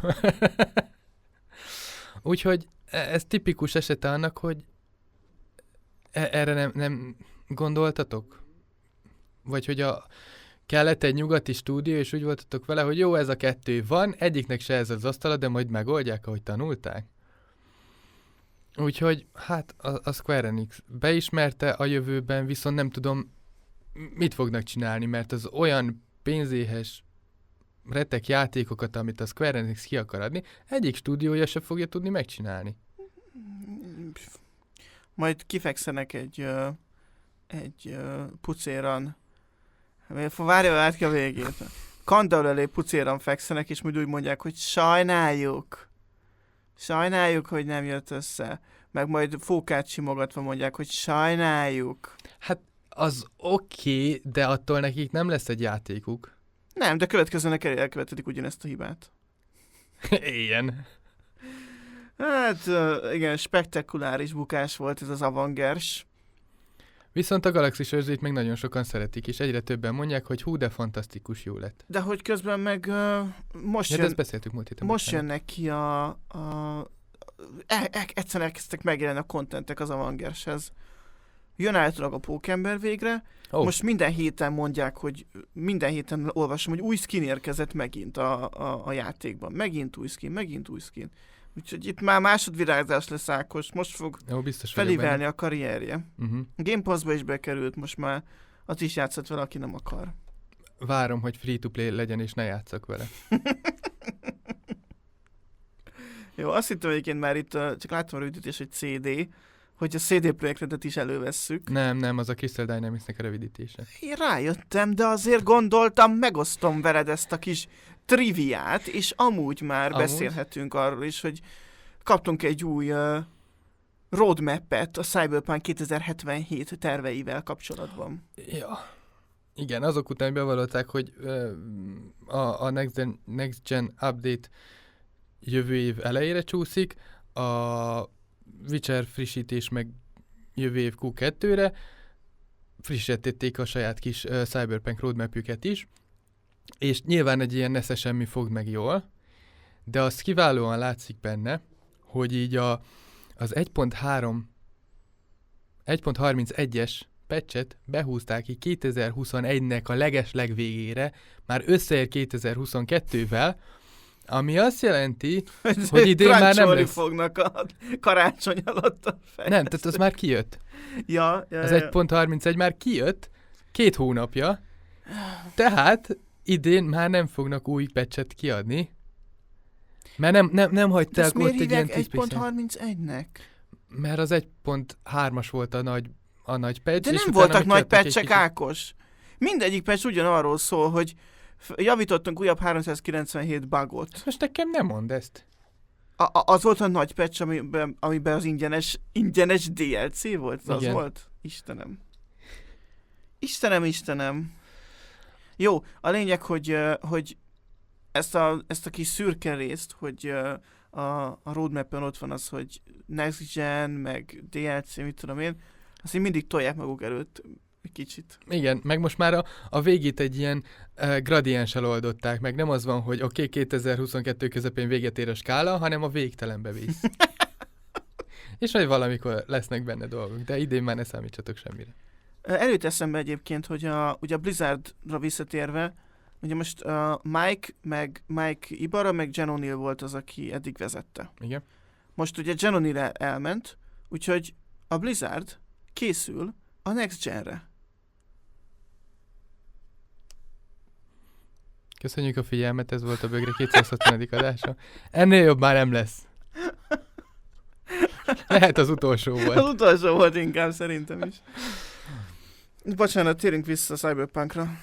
Speaker 2: Úgyhogy ez tipikus esete annak, hogy e- erre nem, nem gondoltatok? Vagy hogy a kellett egy nyugati stúdió, és úgy voltatok vele, hogy jó, ez a kettő van, egyiknek se ez az asztala, de majd megoldják, ahogy tanulták. Úgyhogy, hát a, a Square Enix beismerte a jövőben, viszont nem tudom, mit fognak csinálni, mert az olyan pénzéhes retek játékokat, amit a Square Enix ki akar adni, egyik stúdiója se fogja tudni megcsinálni.
Speaker 1: Majd kifekszenek egy, uh, egy uh, pucéran. Várja, át ki a végét. Kandall elé pucéran fekszenek, és majd úgy mondják, hogy sajnáljuk. Sajnáljuk, hogy nem jött össze. Meg majd fókát simogatva mondják, hogy sajnáljuk.
Speaker 2: Hát az oké, okay, de attól nekik nem lesz egy játékuk.
Speaker 1: Nem, de következőnek elkövetedik ugyanezt a hibát.
Speaker 2: Ilyen.
Speaker 1: Hát igen, spektakuláris bukás volt ez az Avengers.
Speaker 2: Viszont a Galaxis őrzőit még nagyon sokan szeretik, és egyre többen mondják, hogy hú, de fantasztikus jó lett.
Speaker 1: De hogy közben meg uh, most,
Speaker 2: ja,
Speaker 1: jön,
Speaker 2: ezt beszéltük múlt héten.
Speaker 1: most jönnek ki a... a e, e, egyszerűen elkezdtek megjelenni a kontentek az Avengershez. Jön általában a Pókember végre. Oh. Most minden héten mondják, hogy minden héten olvasom, hogy új skin érkezett megint a, a, a játékban. Megint új skin, megint új skin. Úgyhogy itt már másodvirágzás lesz Ákos, most fog
Speaker 2: Jó, biztos
Speaker 1: felívelni a karrierje.
Speaker 2: Uh-huh.
Speaker 1: Game Pass-ba is bekerült, most már az is játszott vele, aki nem akar.
Speaker 2: Várom, hogy free-to-play legyen, és ne játszak vele.
Speaker 1: Jó, azt hittem egyébként már itt, csak láttam a rövidítés, hogy cé dé, hogy a cé dé projektet is elővesszük.
Speaker 2: Nem, nem, az a Crystal Dynamics-nek a rövidítése.
Speaker 1: Én rájöttem, de azért gondoltam, megosztom veled ezt a kis triviát, és amúgy már amúgy? beszélhetünk arról is, hogy kaptunk egy új uh, roadmap-et a Cyberpunk kétezer-hetvenhét terveivel kapcsolatban.
Speaker 2: Ja. Igen, azok után bevallották, hogy uh, a, a Next Gen, Next Gen Update jövő év elejére csúszik, a Witcher frissítés meg jövő év kú kettőre, frissítették a saját kis uh, Cyberpunk roadmapjüket is, és nyilván egy ilyen nesze semmi fog meg jól, de az kiválóan látszik benne, hogy így a, az egy pont három, egy pont harmincegyes patchet behúzták ki kétezer-huszonegynek a legesleg végére, már összeér kétezer-huszonkettővel, ami azt jelenti, hogy idén már nem lesz.
Speaker 1: Fognak a karácsony alatt a fejlesztők.
Speaker 2: Nem, tehát az már kijött.
Speaker 1: Ja, ja,
Speaker 2: az
Speaker 1: ja.
Speaker 2: egy pont harmincegy már kijött, két hónapja, tehát idén már nem fognak új patchet kiadni, mert nem, nem, nem hagyták ott egy ilyen
Speaker 1: egy pont harmincegynek?
Speaker 2: Mert az egy pont hármas volt a nagy, a nagy patch.
Speaker 1: De nem voltak nagy patchek, Ákos. Mindegyik patch ugyanarról szól, hogy javítottunk újabb háromszázkilencvenhét bugot.
Speaker 2: Most nekem nem mondd ezt.
Speaker 1: A, a, az volt a nagy patch, amiben, amiben az ingyenes, ingyenes dé el cé volt? Az
Speaker 2: igen.
Speaker 1: volt? Istenem. Istenem, Istenem. Jó, a lényeg, hogy, hogy ezt, a, ezt a kis szürke részt, hogy a, a roadmap-en ott van az, hogy Next Gen, meg dé el cé, mit tudom én, azt így mindig tolják maguk előtt egy kicsit.
Speaker 2: Igen, meg most már a, a végét egy ilyen uh, gradienssel oldották, meg nem az van, hogy oké, okay, kétezer-huszonkettő közepén véget ér a skála, hanem a végtelenbe visz. És majd valamikor lesznek benne dolgok, de idén már ne számítsatok semmire.
Speaker 1: Előtt eszembe egyébként, hogy a, ugye a Blizzardra visszatérve, ugye most a Mike, meg Mike Ibarra, meg Jen O'Neill volt az, aki eddig vezette.
Speaker 2: Igen.
Speaker 1: Most ugye Jen O'Neill elment, úgyhogy a Blizzard készül a Next Genre.
Speaker 2: Köszönjük a figyelmet, ez volt a Bögre kétszázhatvanedik adása. Ennél jobb már nem lesz. Lehet az utolsó volt.
Speaker 1: Az utolsó volt inkább, szerintem is. Bocsánat, térjünk vissza a Cyberpunkra.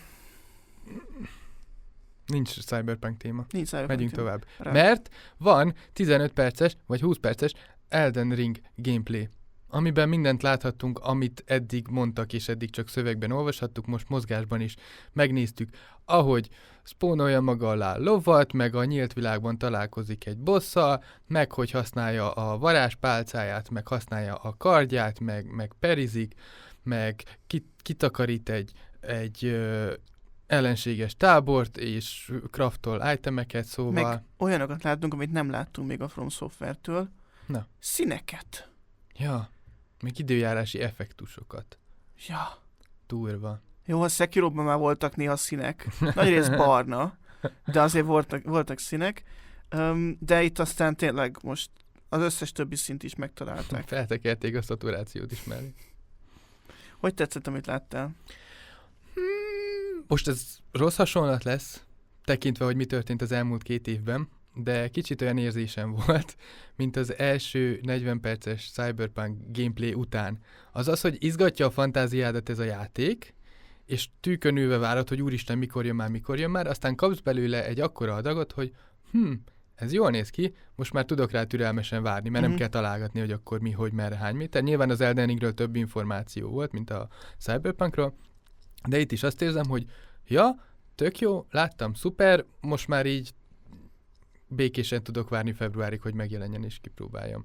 Speaker 2: Nincs Cyberpunk téma.
Speaker 1: Nincs Cyberpunk
Speaker 2: Megyünk
Speaker 1: téma.
Speaker 2: tovább.
Speaker 1: Rá.
Speaker 2: Mert van tizenöt perces vagy húsz perces Elden Ring gameplay, amiben mindent láthattunk, amit eddig mondtak, és eddig csak szövegben olvashattuk, most mozgásban is megnéztük, ahogy spónolja maga alá lovat, meg a nyílt világban találkozik egy bosszal, meg hogy használja a varázspálcáját, meg használja a kardját, meg, meg perizik, meg kit, kitakarít egy, egy ö, ellenséges tábort, és craftol itemeket, szóval...
Speaker 1: Meg olyanokat láttunk, amit nem láttunk még a From Software-től.
Speaker 2: Na.
Speaker 1: Színeket.
Speaker 2: Ja, még időjárási effektusokat.
Speaker 1: Ja.
Speaker 2: Durva.
Speaker 1: Jó, a Sekiroban már voltak néha színek. Nagyrészt barna, de azért voltak, voltak színek. Um, de itt aztán tényleg most az összes többi szint is megtalálták.
Speaker 2: Feltekerték a szaturációt is mellé.
Speaker 1: Hogy tetszett, amit láttál?
Speaker 2: Hmm, most ez rossz hasonlat lesz, tekintve, hogy mi történt az elmúlt két évben, de kicsit olyan érzésem volt, mint az első negyven perces Cyberpunk gameplay után. Az az, hogy izgatja a fantáziádat ez a játék, és tűkön ülve várod, hogy úristen, mikor jön már, mikor jön már, aztán kapsz belőle egy akkora adagot, hogy hm, ez jól néz ki, most már tudok rá türelmesen várni, mert mm-hmm. nem kell találgatni, hogy akkor mi, hogy, merre, hány méter. Nyilván az Elden Ringről több információ volt, mint a Cyberpunkról, de itt is azt érzem, hogy ja, tök jó, láttam, szuper, most már így békésen tudok várni februárig, hogy megjelenjen és kipróbáljam.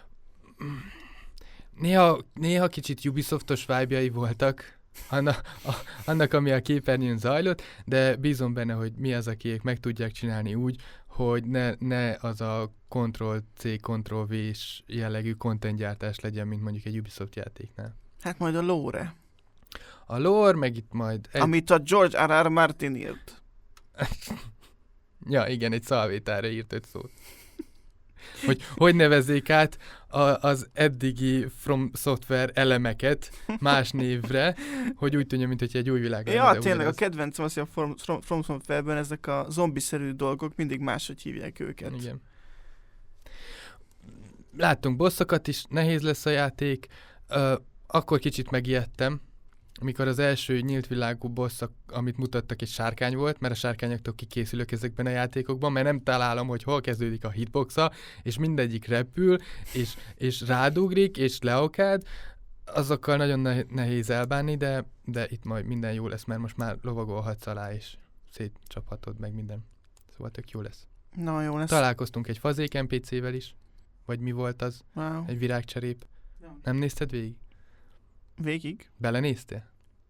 Speaker 2: Néha, néha kicsit Ubisoftos vibe-jai voltak, annak, a, annak, ami a képernyőn zajlott, de bízom benne, hogy mi az, akiek meg tudják csinálni úgy, hogy ne, ne az a Ctrl-C, Ctrl-V-s jellegű contentgyártás legyen, mint mondjuk egy Ubisoft játéknál.
Speaker 1: Hát majd a lore.
Speaker 2: A lore, meg itt majd... Egy...
Speaker 1: Amit a George R. R. Martin írt.
Speaker 2: Ja, igen, egy szalvétára írt öt szót. Hogy hogy nevezzék át a, az eddigi From Software elemeket más névre, hogy úgy tűnjön, mint hogy egy új világ.
Speaker 1: Ja, tényleg ugyanaz. A kedvencem az, hogy a From, From, From Software-ben ezek a zombiszerű dolgok mindig máshogy hívják őket.
Speaker 2: Igen. Láttunk bosszokat is, nehéz lesz a játék. Uh, akkor kicsit megijedtem, amikor az első nyílt világú boss, amit mutattak, egy sárkány volt, mert a sárkányoktól kikészülök ezekben a játékokban, mert nem találom, hogy hol kezdődik a hitboxa, és mindegyik repül, és, és rádugrik, és leokád. Azokkal nagyon nehéz elbánni, de, de itt majd minden jó lesz, mert most már lovagolhatsz alá, és szétcsaphatod meg minden. Szóval tök jó lesz.
Speaker 1: Na, jó lesz.
Speaker 2: Találkoztunk egy fazék en pé cé-vel is, vagy mi volt az?
Speaker 1: Wow.
Speaker 2: Egy virágcserép.
Speaker 1: Ja.
Speaker 2: Nem nézted végig?
Speaker 1: Végig?
Speaker 2: Belenéztél?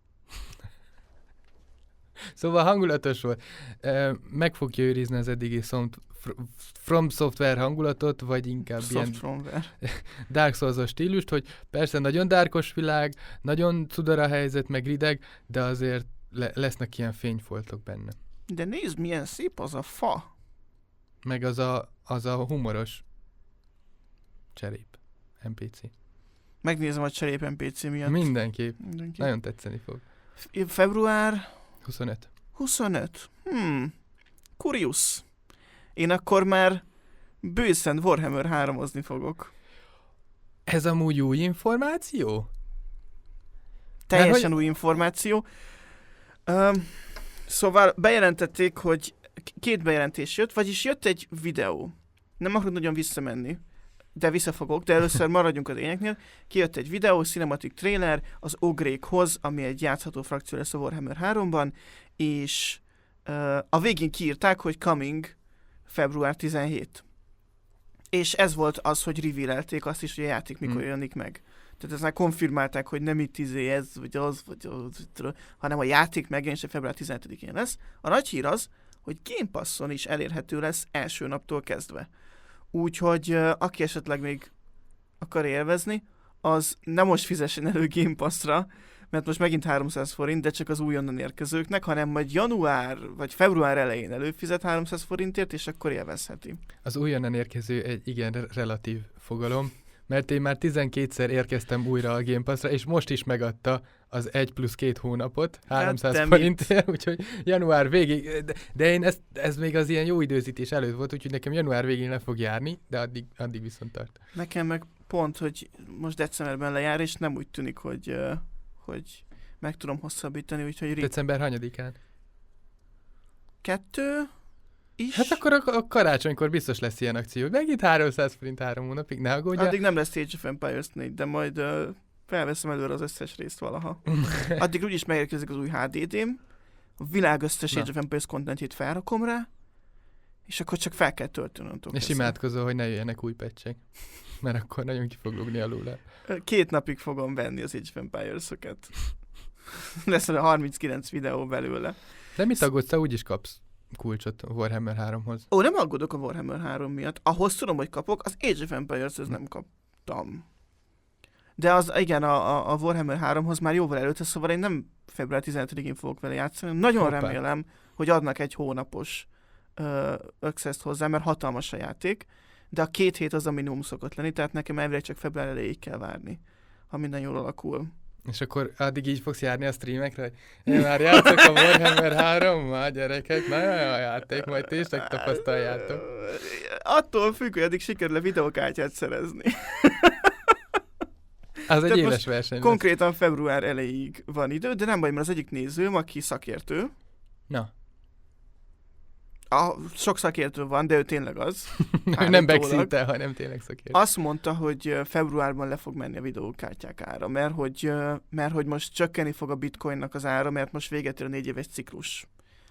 Speaker 2: Szóval hangulatos volt. Meg fogja őrizni az eddigi From Software hangulatot, vagy inkább
Speaker 1: Soft
Speaker 2: ilyen
Speaker 1: Fromware.
Speaker 2: Dark Souls-os stílust, hogy persze nagyon dárkos világ, nagyon cudar a helyzet, meg rideg, de azért le- lesznek ilyen fényfoltok benne.
Speaker 1: De nézd, milyen szép az a fa.
Speaker 2: Meg az a, az a humoros cserép. en pé cé.
Speaker 1: Megnézem a cserép en pé cé miatt.
Speaker 2: Mindenképp.
Speaker 1: Mindenképp.
Speaker 2: Nagyon tetszeni fog.
Speaker 1: F- február...
Speaker 2: huszonöt.
Speaker 1: huszonöt. Hmm. Kurius. Én akkor már bőszen Warhammer háromozni fogok.
Speaker 2: Ez amúgy új információ?
Speaker 1: Teljesen
Speaker 2: hogy...
Speaker 1: új információ. Um, szóval bejelentették, hogy két bejelentés jött, vagyis jött egy videó. Nem akarok nagyon visszamenni, de visszafogok, de először maradjunk az lényegnél. Kijött egy videó, cinematic trailer az Ogrékhoz, ami egy játszható frakció lesz a Warhammer háromban, és uh, a végén kiírták, hogy coming február tizenhetedike. és ez volt az, hogy revealelték azt is, hogy a játék mikor
Speaker 2: Hmm.
Speaker 1: jelenik meg. Tehát ezt már konfirmálták, hogy nem itt izé ez, vagy az, vagy az, hanem a játék megjelenése február tizenhetedikén lesz. A nagy hír az, hogy Game Passon is elérhető lesz első naptól kezdve. Úgyhogy uh, aki esetleg még akar élvezni, az nem most fizessen elő Game Passra, mert most megint háromszáz forint, de csak az újonnan érkezőknek, hanem majd január vagy február elején előfizet háromszáz forintért, és akkor élvezheti.
Speaker 2: Az újonnan érkező egy igen re- relatív fogalom, mert én már tizenkétszer érkeztem újra a Game Passra, és most is megadta az egy plusz két hónapot, háromszáz
Speaker 1: Hát,
Speaker 2: forintért, úgyhogy január végig, de, de én ezt, ez még az ilyen jó időzítés előtt volt, úgyhogy nekem január végén le fog járni, de addig, addig viszont tart.
Speaker 1: Nekem meg pont, hogy most decemberben lejár, és nem úgy tűnik, hogy, uh, hogy meg tudom hosszabbítani, úgyhogy rit-
Speaker 2: December hanyadikán?
Speaker 1: kettő is.
Speaker 2: Hát akkor a, a karácsonykor biztos lesz ilyen akció. Megint háromszáz forint három hónapig, ne aggódjál.
Speaker 1: Addig nem lesz Age of Empires négy, de majd uh, felveszem előre az összes részt valaha. Addig úgyis megérkezik az új há dé dém, a világ összes
Speaker 2: Na.
Speaker 1: Age of Empires contentjét felrakom rá, és akkor csak fel kell töltönöm.
Speaker 2: És imádkozol, hogy ne jöjjenek új patchek. Mert akkor nagyon ki fog lógni alul.
Speaker 1: Két napig fogom venni az Age of Empires-okat. Lesz a harminckilenc videó belőle.
Speaker 2: De mit aggódsz, te úgyis kapsz kulcsot a Warhammer háromhoz.
Speaker 1: Ó, nem aggódok a Warhammer három miatt. Ahhoz tudom, hogy kapok, az Age of Empires-hez nem kaptam. De az, igen, a, a- a Warhammer háromhoz már jóval előtte, szóval én nem február tizenhetedikén fogok vele játszani. Nagyon
Speaker 2: Hoppá.
Speaker 1: remélem, hogy adnak egy hónapos ö, access-t hozzá, mert hatalmas a játék, de a két hét az a minimum szokott lenni, tehát nekem elvileg csak február elejéig kell várni, ha minden jól alakul.
Speaker 2: És akkor addig így fogsz járni a streamekre, hogy én már játszok a Warhammer hárommal, gyerekek, nagyon jó a játék, majd ti is tapasztaljátok.
Speaker 1: Attól függ, hogy addig sikerül a videókártyát szerezni.
Speaker 2: Az egy
Speaker 1: Tehát
Speaker 2: éles
Speaker 1: most
Speaker 2: verseny lesz.
Speaker 1: Konkrétan február elejéig van idő, de nem baj, mert az egyik nézőm, aki szakértő,
Speaker 2: Na,
Speaker 1: a, sok szakértő van, de ő tényleg az.
Speaker 2: ő nem
Speaker 1: állítólag.
Speaker 2: backseat hanem tényleg szakértő.
Speaker 1: Azt mondta, hogy ö, februárban le fog menni a videókártyák ára, mert hogy, ö, mert hogy most csökkenni fog a bitcoinnak az ára, mert most véget ér a négy éves ciklus.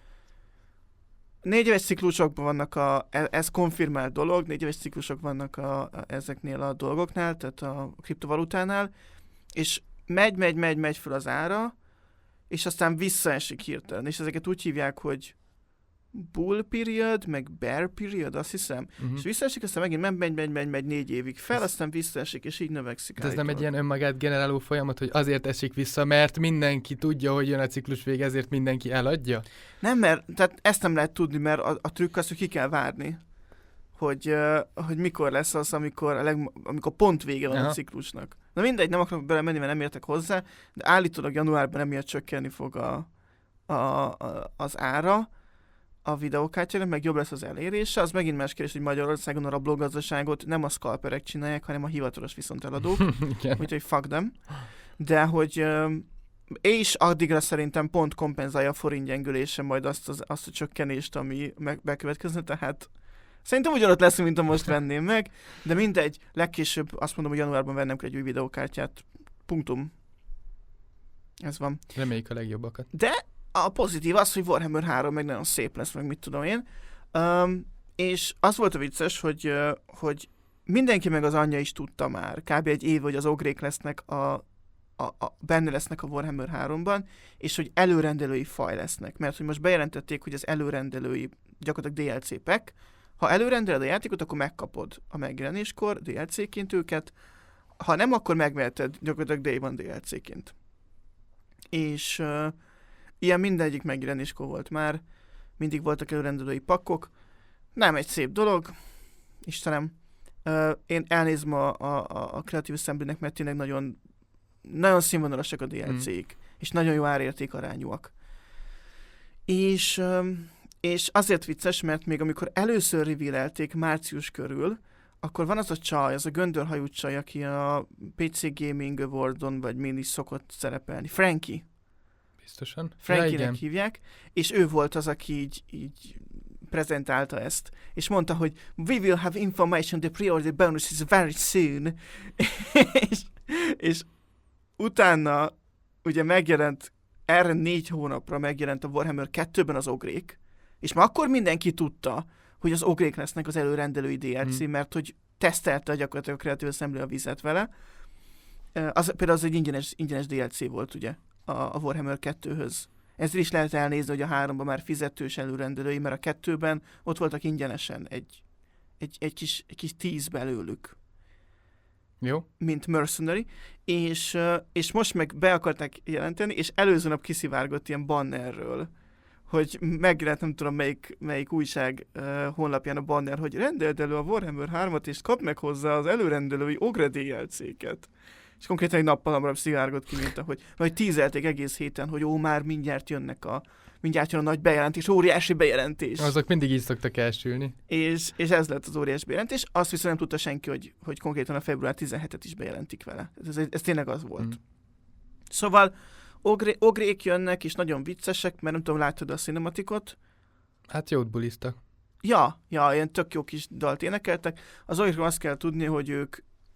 Speaker 1: Négy éves ciklusokban vannak a, e- ez konfirmált dolog, négy éves ciklusok vannak a, a, ezeknél a dolgoknál, tehát a kriptovalutánál, és megy, megy, megy, megy fel az ára, és aztán visszaesik hirtelen, és ezeket úgy hívják, hogy bull period, meg bear period, azt hiszem,
Speaker 2: Uh-huh.
Speaker 1: és visszaesik, aztán megint megy, megy, megy, megy, megy négy évig fel, aztán visszaesik, és így növekszik.
Speaker 2: De ez nem egy
Speaker 1: állítólag.
Speaker 2: ilyen önmagát generáló folyamat, hogy azért esik vissza, mert mindenki tudja, hogy jön a ciklus vége, ezért mindenki eladja?
Speaker 1: Nem, mert tehát ezt nem lehet tudni, mert a, a trükk az, hogy ki kell várni, hogy, uh, hogy mikor lesz az, amikor, a leg, amikor pont vége van
Speaker 2: Aha.
Speaker 1: a ciklusnak. Na mindegy, nem akarok belemenni, mert nem értek hozzá, de állítólag januárban emiatt csökkenni fog a, a, a, az ára a videókártyának, meg jobb lesz az elérése. Az megint más kérdés, hogy Magyarországon a rablógazdaságot nem a scalperek csinálják, hanem a hivatalos viszonteladók.
Speaker 2: Igen.
Speaker 1: Úgyhogy fuck them. De hogy öm, és addigra szerintem pont kompenzálja a forint gyengülése majd azt, az, azt a csökkenést, ami meg, bekövetkezne, tehát szerintem ugyanott lesz, mint ha most venném meg, de mindegy, legkésőbb azt mondom, hogy januárban vennem kell egy új videókártyát. Punktum. Ez van.
Speaker 2: Reméljük a legjobbakat.
Speaker 1: De a pozitív az, hogy Warhammer három meg nagyon szép lesz, meg mit tudom én. Um, és az volt a vicces, hogy, uh, hogy mindenki meg az anyja is tudta már, kb. Egy év, hogy az ogrék lesznek a, a, a, benne lesznek a Warhammer háromban, és hogy előrendelői faj lesznek. Mert hogy most bejelentették, hogy az előrendelői gyakorlatilag dé el cé-pek. Ha előrendeled a játékot, akkor megkapod a megjelenéskor dé el cé-ként őket. Ha nem, akkor megveheted gyakorlatilag Day One dé el cé-ként. És uh, ilyen mindegyik megjelenéskor volt már. Mindig voltak előrendelői pakkok. Nem egy szép dolog, Istenem. Uh, én elnézem a, a, a Creative Assembly-nek, mert tényleg nagyon, nagyon színvonalasak a dé el cé-k, mm. és nagyon jó árérték arányúak. És, um, és azért vicces, mert még amikor először revealelték március körül, akkor van az a csaj, az a göndörhajú csaj, aki a pé cé Gaming Awardon, vagy min is szokott szerepelni. Frankie.
Speaker 2: Biztosan?
Speaker 1: Frankie-nek
Speaker 2: Ja,
Speaker 1: hívják, és ő volt az, aki így, így prezentálta ezt, és mondta, hogy we will have information, the pre-order bonus is very soon. és, és utána ugye megjelent, erre négy hónapra megjelent a Warhammer kettőben az ogrék, és már akkor mindenki tudta, hogy az ogrék lesznek az előrendelői dé el cé, hmm. mert hogy tesztelte gyakorlatilag a Creative Assembly a vizet vele. Az, például az egy ingyenes, ingyenes dé el cé volt ugye a, a Warhammer kettőhöz. Ezzel is lehet elnézni, hogy a háromban már fizetős előrendelői, mert a kettőben ott voltak ingyenesen egy, egy, egy, kis, egy kis tíz belőlük.
Speaker 2: Jó.
Speaker 1: Mint mercenary, és, és most meg be akarták jelenteni, és előző nap kiszivárgott ilyen bannerről, hogy megjelent nem tudom melyik, melyik újság uh, honlapján a banner, hogy rendeld elő a Warhammer hármat, és kapd meg hozzá az előrendelői Ogre dé el cé-ket. És konkrétan egy nappal hamarabb szivárgott ki, mint ahogy majd tízelték egész héten, hogy ó, már mindjárt jönnek a, mindjárt jön a nagy bejelentés, óriási bejelentés.
Speaker 2: Azok mindig így szoktak elsülni.
Speaker 1: És, és ez lett az óriási bejelentés. Azt viszont nem tudta senki, hogy, hogy konkrétan a február tizenhetedikét is bejelentik vele. Ez, ez, ez tényleg az volt. Mm. Szóval ogre, ogrék jönnek, és nagyon viccesek, mert nem tudom, láttad a cinematikot?
Speaker 2: Hát jót buliztak.
Speaker 1: Ja, ja, ilyen tök jó kis dalt énekeltek. Az ogrékról azt kell tudni, hogy ők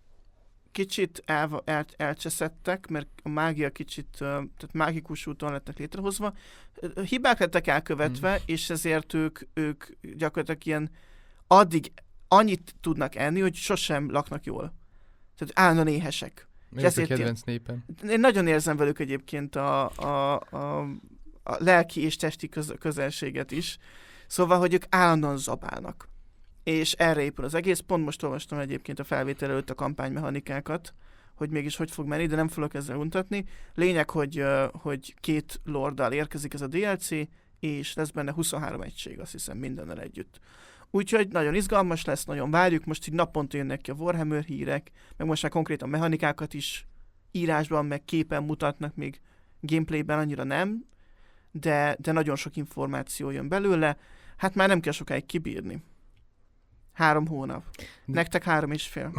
Speaker 1: kicsit el, el, elcseszettek, mert a mágia kicsit, tehát mágikus úton lettek létrehozva. Hibák lettek elkövetve, mm. és ezért ők, ők gyakorlatilag ilyen addig annyit tudnak enni, hogy sosem laknak jól. Tehát állandóan éhesek.
Speaker 2: Ez a kedvenc népen.
Speaker 1: Én nagyon érzem velük egyébként a, a, a, a lelki és testi köz, közelséget is. Szóval, hogy ők állandóan zabálnak. És erre épül az egész. Pont most olvastam egyébként a felvétel előtt a kampánymechanikákat, hogy mégis hogy fog menni, de nem fogok ezzel untatni. Lényeg, hogy, hogy két lorddal érkezik ez a dé el cé, és lesz benne huszonhárom egység, azt hiszem, mindennel együtt. Úgyhogy nagyon izgalmas lesz, nagyon várjuk. Most így naponta jönnek ki a Warhammer hírek, meg most már konkrétan mechanikákat is írásban, meg képen mutatnak, még gameplayben annyira nem, de, de nagyon sok információ jön belőle. Hát már nem kell sokáig kibírni. Három hónap. Nektek három és fél.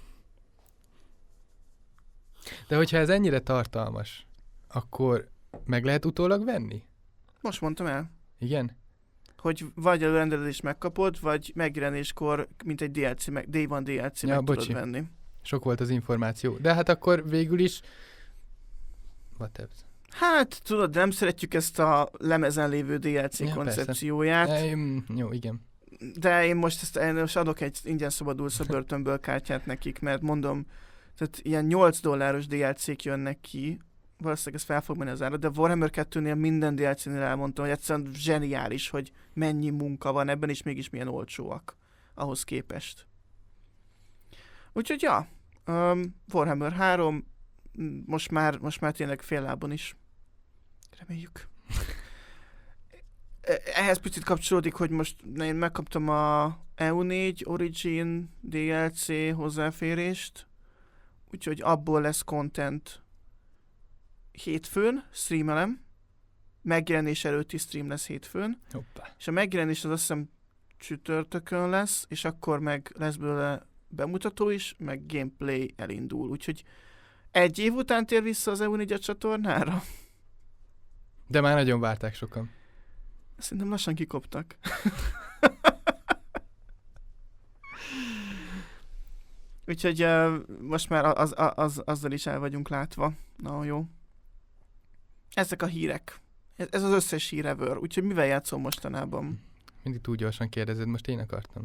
Speaker 2: De hogyha ez ennyire tartalmas, akkor meg lehet utólag venni?
Speaker 1: Most mondtam el.
Speaker 2: Igen?
Speaker 1: Hogy vagy előrendelést megkapod, vagy megjelenéskor, mint egy dé el cé, meg, Day One dé el cé
Speaker 2: ja,
Speaker 1: meg
Speaker 2: bocsi.
Speaker 1: tudod venni.
Speaker 2: Sok volt az információ. De hát akkor végül is... Whatever.
Speaker 1: Hát, tudod, nem szeretjük ezt a lemezen lévő dé el cé ja, koncepcióját.
Speaker 2: E, jó, igen.
Speaker 1: De én most, ezt, én most adok egy ingyen szabadulsz a börtönből kártyát nekik, mert mondom, tehát ilyen nyolc dolláros dé el cék jönnek ki, valószínűleg ez fel fog menni az ára, de Warhammer kettőnél minden dé el cénél elmondtam, hogy egyszerűen zseniális, hogy mennyi munka van ebben, és mégis milyen olcsóak ahhoz képest. Úgyhogy ja, um, Warhammer három, most már, most már tényleg fél lábon is. Reméljük. Ehhez picit kapcsolódik, hogy most én megkaptam a E U négy Origin dé el cé hozzáférést, úgyhogy abból lesz content hétfőn, streamelem, megjelenés előtti stream lesz hétfőn,
Speaker 2: Hoppá.
Speaker 1: És a megjelenés az azt hiszem csütörtökön lesz, és akkor meg lesz belőle bemutató is, meg gameplay elindul, úgyhogy egy év után tér vissza az E U négy a csatornára.
Speaker 2: De már nagyon várták sokan.
Speaker 1: Szerintem lassan kikoptak. Úgyhogy uh, most már az, az, az, azzal is el vagyunk látva. Na jó. Ezek a hírek. Ez, ez az összes hír ever. Úgyhogy mivel játszom mostanában?
Speaker 2: Mindig túl gyorsan kérdezed, most én akartam.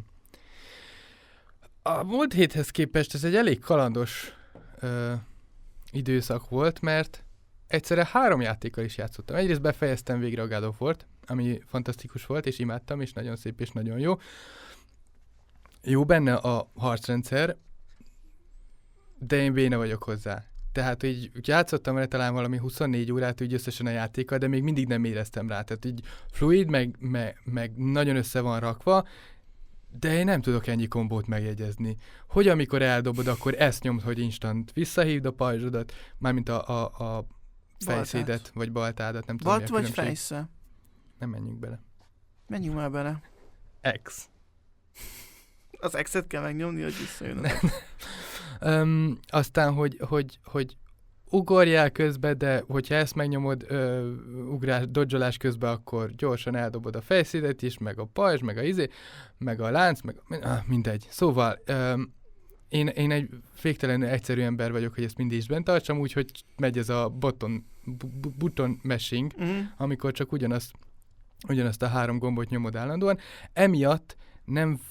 Speaker 2: A múlt héthez képest ez egy elég kalandos ö, időszak volt, mert egyszerre három játékkal is játszottam. Egyrészt befejeztem végre a God of War-t, ami fantasztikus volt, és imádtam, és nagyon szép, és nagyon jó. Jó benne a harcrendszer, de én béna vagyok hozzá. Tehát így játszottam vele talán valami huszonnégy órát úgy összesen a játékkal, de még mindig nem éreztem rá. Tehát így fluid, meg, meg, meg nagyon össze van rakva, de én nem tudok ennyi kombót megjegyezni. Hogy amikor eldobod, akkor ezt nyomd, hogy instant visszahívd a pajzsodat, mármint a, a, a fejszédet, Baltát. Vagy baltádat, nem tudom.
Speaker 1: Balt vagy fejsze?
Speaker 2: Nem menjünk bele.
Speaker 1: Menjünk már bele.
Speaker 2: X.
Speaker 1: Az X-et kell megnyomni, hogy visszajön.
Speaker 2: um, aztán, hogy, hogy, hogy ugorjál közben, de hogyha ezt megnyomod ö, ugrás, dodge-olás közben, akkor gyorsan eldobod a fejszédet is, meg a pajzs, meg a izé, meg a lánc, meg ah, mindegy. Szóval um, én, én egy féktelenül egyszerű ember vagyok, hogy ezt mindig is bent tartsam, úgyhogy megy ez a button, bu- button mashing, uh-huh. amikor csak ugyanazt, ugyanazt a három gombot nyomod állandóan. Emiatt nem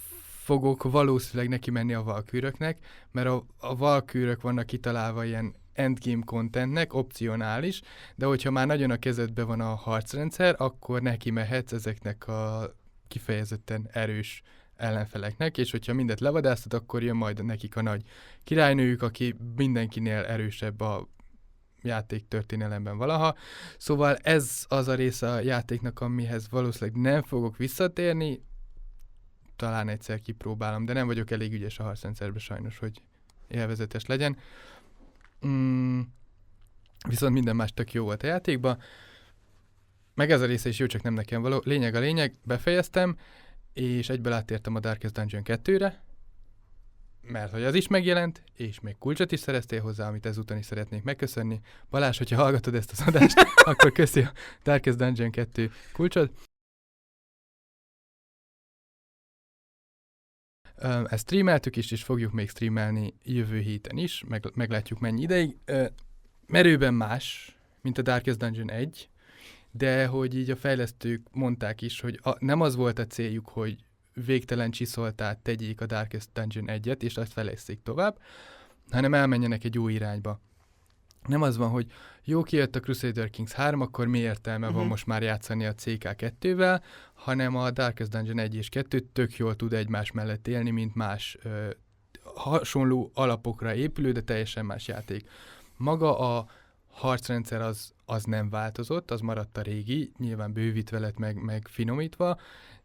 Speaker 2: fogok valószínűleg neki menni a valkűröknek, mert a, a valkűrök vannak kitalálva ilyen endgame contentnek, opcionális, de hogyha már nagyon a kezedben van a harcrendszer, akkor neki mehetsz ezeknek a kifejezetten erős ellenfeleknek, és hogyha mindet levadásztod, akkor jön majd nekik a nagy királynőjük, aki mindenkinél erősebb a játék történelemben valaha. Szóval ez az a része a játéknak, amihez valószínűleg nem fogok visszatérni, talán egyszer kipróbálom, de nem vagyok elég ügyes a harcrendszerben sajnos, hogy élvezetes legyen. Mm, viszont minden más tök jó volt a játékban. Meg ez a része is jó, csak nem nekem való. Lényeg a lényeg, befejeztem, és egyből áttértem a Darkest Dungeon kettőre, mert hogy az is megjelent, és még kulcsot is szereztél hozzá, amit ezúton is szeretnék megköszönni. Balázs, hogyha hallgatod ezt az adást, akkor köszi a Darkest Dungeon kettő kulcsot. Ezt streameltük is, és fogjuk még streamelni jövő héten is, meg, meglátjuk mennyi ideig. Merőben más, mint a Darkest Dungeon egy, de hogy így a fejlesztők mondták is, hogy a, nem az volt a céljuk, hogy végtelen csiszoltát tegyék a Darkest Dungeon egyet, és azt fejleszték tovább, hanem elmenjenek egy új irányba. Nem az van, hogy jó, kijött a Crusader Kings három, akkor mi értelme uh-huh. van most már játszani a cé ká kettővel, hanem a Darkest Dungeon egy és kettő tök jól tud egymás mellett élni, mint más ö, hasonló alapokra épülő, de teljesen más játék. Maga a harcrendszer az, az nem változott, az maradt a régi, nyilván bővítve lett, meg, meg finomítva,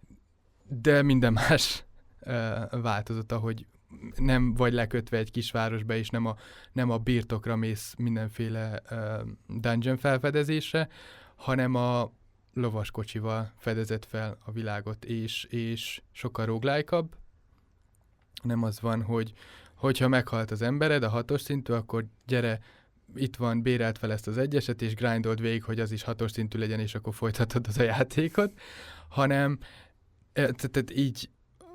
Speaker 2: de minden más ö, változott, ahogy nem vagy lekötve egy kisvárosba, és nem a, nem a birtokra mész mindenféle uh, dungeon felfedezésre, hanem a lovaskocsival fedezett fel a világot, és, és sokkal roguelike-abb. Nem az van, hogy hogyha meghalt az embered, a hatos szintű, akkor gyere, itt van, bérelt fel ezt az egyeset, és grindold végig, hogy az is hatos szintű legyen, és akkor folytatod az a játékot, hanem tehát így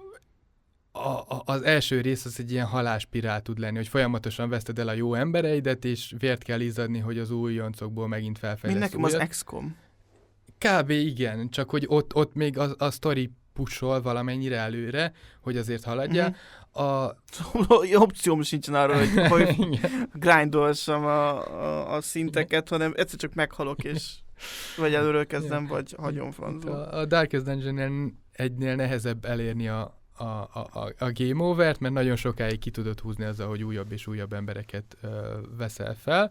Speaker 2: A, a, az első rész az egy ilyen halálspirál tud lenni, hogy folyamatosan veszted el a jó embereidet, és vért kell izzadni, hogy az újoncokból megint felfejlesz.
Speaker 1: Mint nekem az exé kom.
Speaker 2: Kb. Igen, csak hogy ott, ott még a, a sztori pushol valamennyire előre, hogy azért haladjál. Mm-hmm. A...
Speaker 1: Opcióm sincsen arra, hogy, hogy grindolsam a, a, a szinteket, hanem egyszer csak meghalok, és vagy előről kezdem, vagy hagyom francba.
Speaker 2: A, a Darkest Dungeon egynél nehezebb elérni a A, a, a game over-t, mert nagyon sokáig ki tudod húzni azzal, hogy újabb és újabb embereket ö, veszel fel.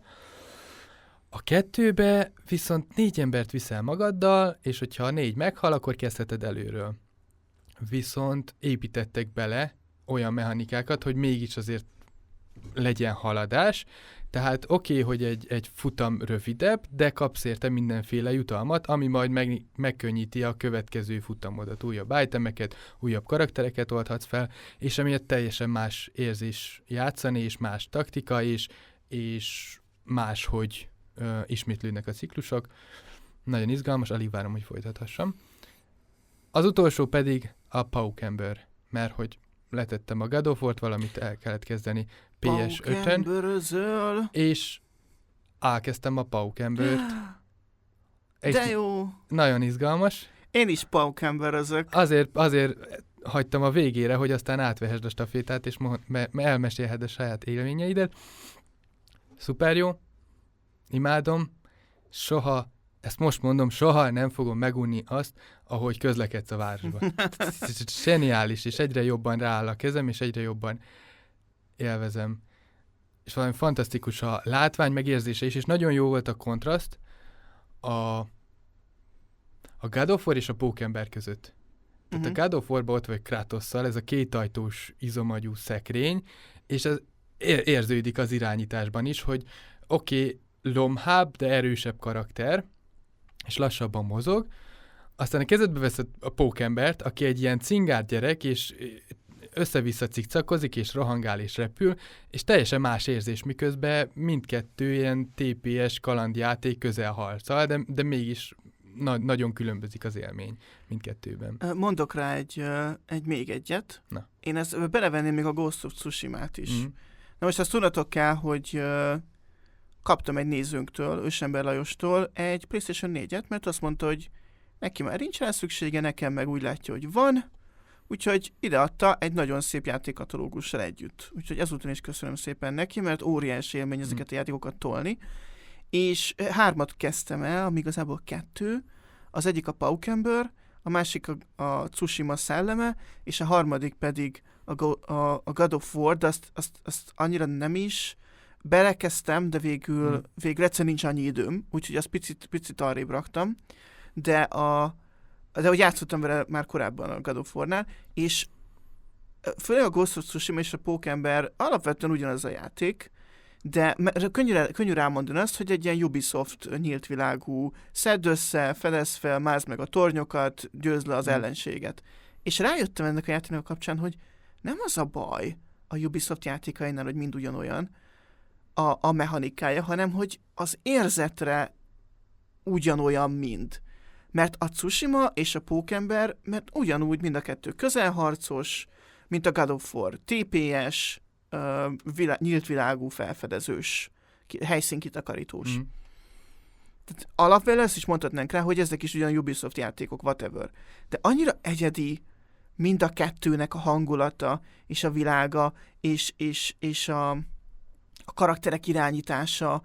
Speaker 2: A kettőbe viszont négy embert viszel magaddal, és hogyha a négy meghal, akkor kezdheted előről. Viszont építettek bele olyan mechanikákat, hogy mégis azért legyen haladás, tehát oké, okay, hogy egy, egy futam rövidebb, de kapsz érte mindenféle jutalmat, ami majd meg, megkönnyíti a következő futamodat, újabb itemeket, újabb karaktereket oldhatsz fel, és amiért teljesen más érzés játszani, és más taktika, és, és máshogy ö, ismétlődnek a ciklusok. Nagyon izgalmas, alig várom, hogy folytathassam. Az utolsó pedig a Paukenber, mert hogy letettem a God of War-t, valamit el kellett kezdeni pé es ötön, és elkezdtem a Paukembert.
Speaker 1: De jó!
Speaker 2: Nagyon izgalmas.
Speaker 1: Én is Paukemberezök.
Speaker 2: Azért, azért hagytam a végére, hogy aztán átvehesd a stafétát, és mo- me- elmesélhed a saját élményeidet. Szuper jó. Imádom. Soha, ezt most mondom, soha nem fogom megunni azt, ahogy közlekedsz a városba. Zseniális, és egyre jobban rááll a kezem, és egyre jobban élvezem. És valami fantasztikus a látvány megérzése is, és nagyon jó volt a kontraszt a, a God of War és a Pókember között. Tehát uh-huh. a God of War-ban ott vagy Kratosszal, ez a kétajtós izomagyú szekrény, és ez érződik az irányításban is, hogy oké, okay, lomhább, de erősebb karakter, és lassabban mozog. Aztán a kezedbe veszed a Pókembert, aki egy ilyen cingár gyerek, és össze-vissza cikcakozik, és rohangál, és repül, és teljesen más érzés, miközben mindkettő ilyen té pé es kalandjáték közel harcol, de, de mégis na- nagyon különbözik az élmény mindkettőben.
Speaker 1: Mondok rá egy, egy még egyet.
Speaker 2: Na.
Speaker 1: Én ezt belevenném még a Ghost of Tsushima-t is. Mm. Na most azt tudnatok kell, hogy kaptam egy nézőnktől, Ősember Lajostól egy PlayStation négyet, mert azt mondta, hogy neki már nincs rá szüksége, nekem meg úgy látja, hogy van, úgyhogy ideadta egy nagyon szép játékkatalógussal együtt. Úgyhogy ezúton is köszönöm szépen neki, mert óriási élmény ezeket a játékokat tolni. És hármat kezdtem el, ami igazából kettő. Az egyik a Paukenber, a másik a, a Tsushima szelleme, és a harmadik pedig a, Go, a, a God of War, de azt, azt, azt annyira nem is belekezdtem, de végül, hmm. végül egyszer nincs annyi időm, úgyhogy azt picit, picit arrébb raktam. De a de hogy játszottam vele már korábban a God of War-nál, és főleg a Ghost of Tsushima és a Pókember alapvetően ugyanaz a játék, de könnyű, könnyű rámondani azt, hogy egy ilyen Ubisoft nyílt világú, szedd össze, fedez fel, mázd meg a tornyokat, győzd le az mm. ellenséget. És rájöttem ennek a játéknak kapcsán, hogy nem az a baj a Ubisoft játékainál, hogy mind ugyanolyan a, a mechanikája, hanem hogy az érzetre ugyanolyan mind. Mert a Tsushima és a Pókember, mert ugyanúgy mind a kettő közelharcos, mint a God of War, té pé es, uh, vilá- nyílt világú felfedezős, ki- helyszínkitakarítós. Mm. Tehát alapvetően ezt is mondhatnánk rá, hogy ezek is ugyan Ubisoft játékok, whatever. De annyira egyedi mind a kettőnek a hangulata, és a világa, és, és, és a, a karakterek irányítása,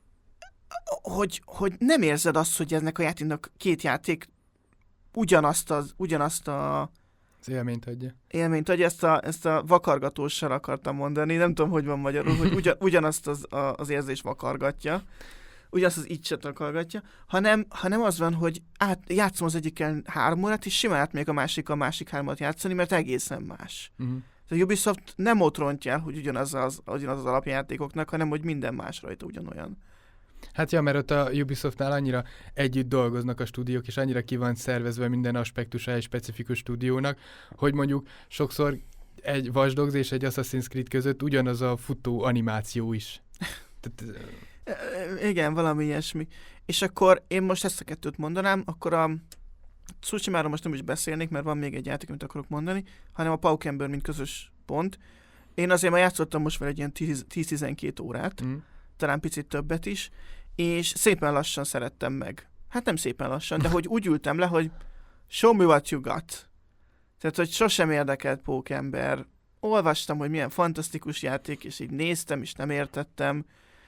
Speaker 1: Hogy, hogy nem érzed azt, hogy ennek a játéknak két játék ugyanazt, az, ugyanazt a...
Speaker 2: Az élményt adja.
Speaker 1: Élményt adja, ezt a, ezt a vakargatóssal akartam mondani, nem tudom, hogy van magyarul, hogy ugyan, ugyanazt az, a, az érzés vakargatja, ugyanazt az icset vakargatja, hanem, hanem az van, hogy át, játszom az egyikkel három órát, és simán átmegyek a másik a másik hármat játszani, mert egészen más. Uh-huh. A Ubisoft nem ott rontja el, hogy ugyanaz az, ugyanaz az alapjátékoknak, hanem hogy minden más rajta ugyanolyan.
Speaker 2: Hát ja, mert ott a Ubisoftnál annyira együtt dolgoznak a stúdiók, és annyira ki van szervezve minden aspektusa egy specifikus stúdiónak, hogy mondjuk sokszor egy Watch Dogs és egy Assassin's Creed között ugyanaz a futó animáció is. Tehát...
Speaker 1: Igen, valami ilyesmi. És akkor én most ezt a kettőt mondanám, akkor a Tsushimáról most nem is beszélnék, mert van még egy játék, amit akarok mondani, hanem a Paukenber, mint közös pont. Én azért már játszottam most vele egy ilyen tíz-tizenkét órát, mm. talán picit többet is, és szépen lassan szerettem meg. Hát nem szépen lassan, de hogy úgy ültem le, hogy show me what you got. Tehát, hogy sosem érdekelt Pókember. Olvastam, hogy milyen fantasztikus játék, és így néztem, és nem értettem,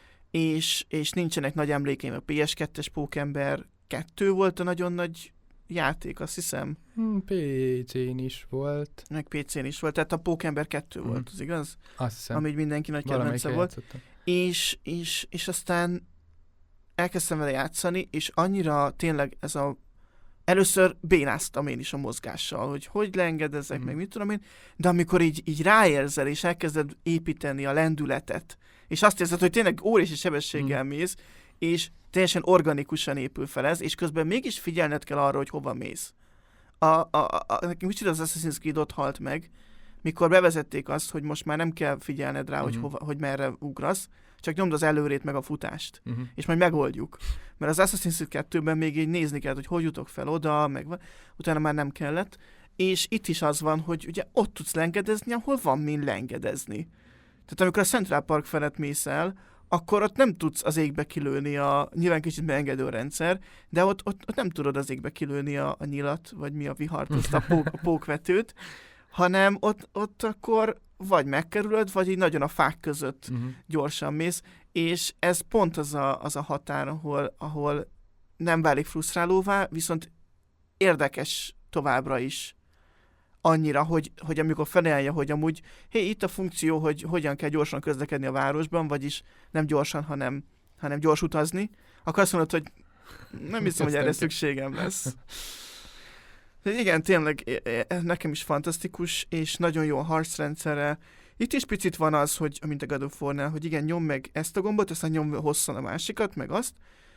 Speaker 1: és, és nincsenek nagy emlékeim a pé es kettes Pókember. Kettő volt a nagyon nagy játék, azt hiszem.
Speaker 2: Hmm, pé cén is volt.
Speaker 1: Meg pé cén is volt, tehát a Pókember kettő hmm. volt, az igaz?
Speaker 2: Azt hiszem.
Speaker 1: Ami mindenki nagy kedvence volt. És, és, és aztán elkezdtem vele játszani, és annyira tényleg ez a... Először bénáztam én is a mozgással, hogy hogy leengedezek, mm. meg mit tudom én, de amikor így, így ráérzel, és elkezded építeni a lendületet, és azt érzed, hogy tényleg óriási sebességgel mm. mész, és teljesen organikusan épül fel ez, és közben mégis figyelned kell arra, hogy hova mész. A, a, a, a, nekem kicsit az Assassin's Creed ott halt meg, mikor bevezették azt, hogy most már nem kell figyelned rá, uh-huh. hogy, hova, hogy merre ugrasz, csak nyomd az előrét meg a futást, uh-huh. és majd megoldjuk. Mert az Assassin's Creed kettőben még így nézni kellett, hogy hogy jutok fel oda, meg utána már nem kellett. És itt is az van, hogy ugye ott tudsz lengedezni, ahol van min lengedezni. Tehát amikor a Central Park felett mész el, akkor ott nem tudsz az égbe kilőni a, nyilván kicsit beengedő rendszer, de ott, ott, ott nem tudod az égbe kilőni a, a nyilat, vagy mi a vihart, azt a, pók, a pókvetőt, hanem ott, ott akkor vagy megkerülöd, vagy így nagyon a fák között uh-huh. gyorsan mész, és ez pont az a, az a határ, ahol, ahol nem válik frusztrálóvá, viszont érdekes továbbra is annyira, hogy, hogy amikor felelje, hogy amúgy hé, itt a funkció, hogy hogyan kell gyorsan közlekedni a városban, vagyis nem gyorsan, hanem, hanem gyors utazni, akkor azt mondod, hogy nem hiszem, hogy erre szükségem lesz. De igen, tényleg nekem is fantasztikus, és nagyon jó a harcrendszere. Itt is picit van az, hogy, mint a God of War-nál, hogy igen, nyom meg ezt a gombot, aztán nyom hosszan a másikat, meg azt,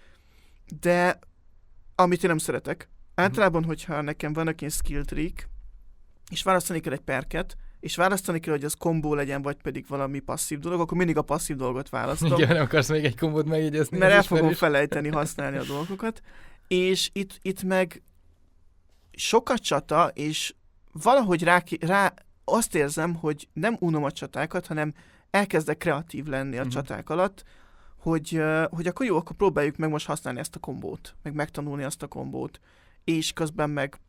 Speaker 1: de amit én nem szeretek. Általában, hogyha nekem vannak ilyen skill trick, és választani kell egy perket, és választani kell, hogy az kombó legyen, vagy pedig valami passzív dolog, akkor mindig a passzív dolgot választom.
Speaker 2: Igen, nem akarsz még egy kombót megjegyezni.
Speaker 1: Mert el fogom felejteni használni a dolgokat. És itt, itt meg sok a csata, és valahogy rá, rá azt érzem, hogy nem unom a csatákat, hanem elkezdek kreatív lenni a uh-huh. csaták alatt, hogy, uh, hogy akkor jó, akkor próbáljuk meg most használni ezt a kombót, meg megtanulni azt a kombót, és közben meg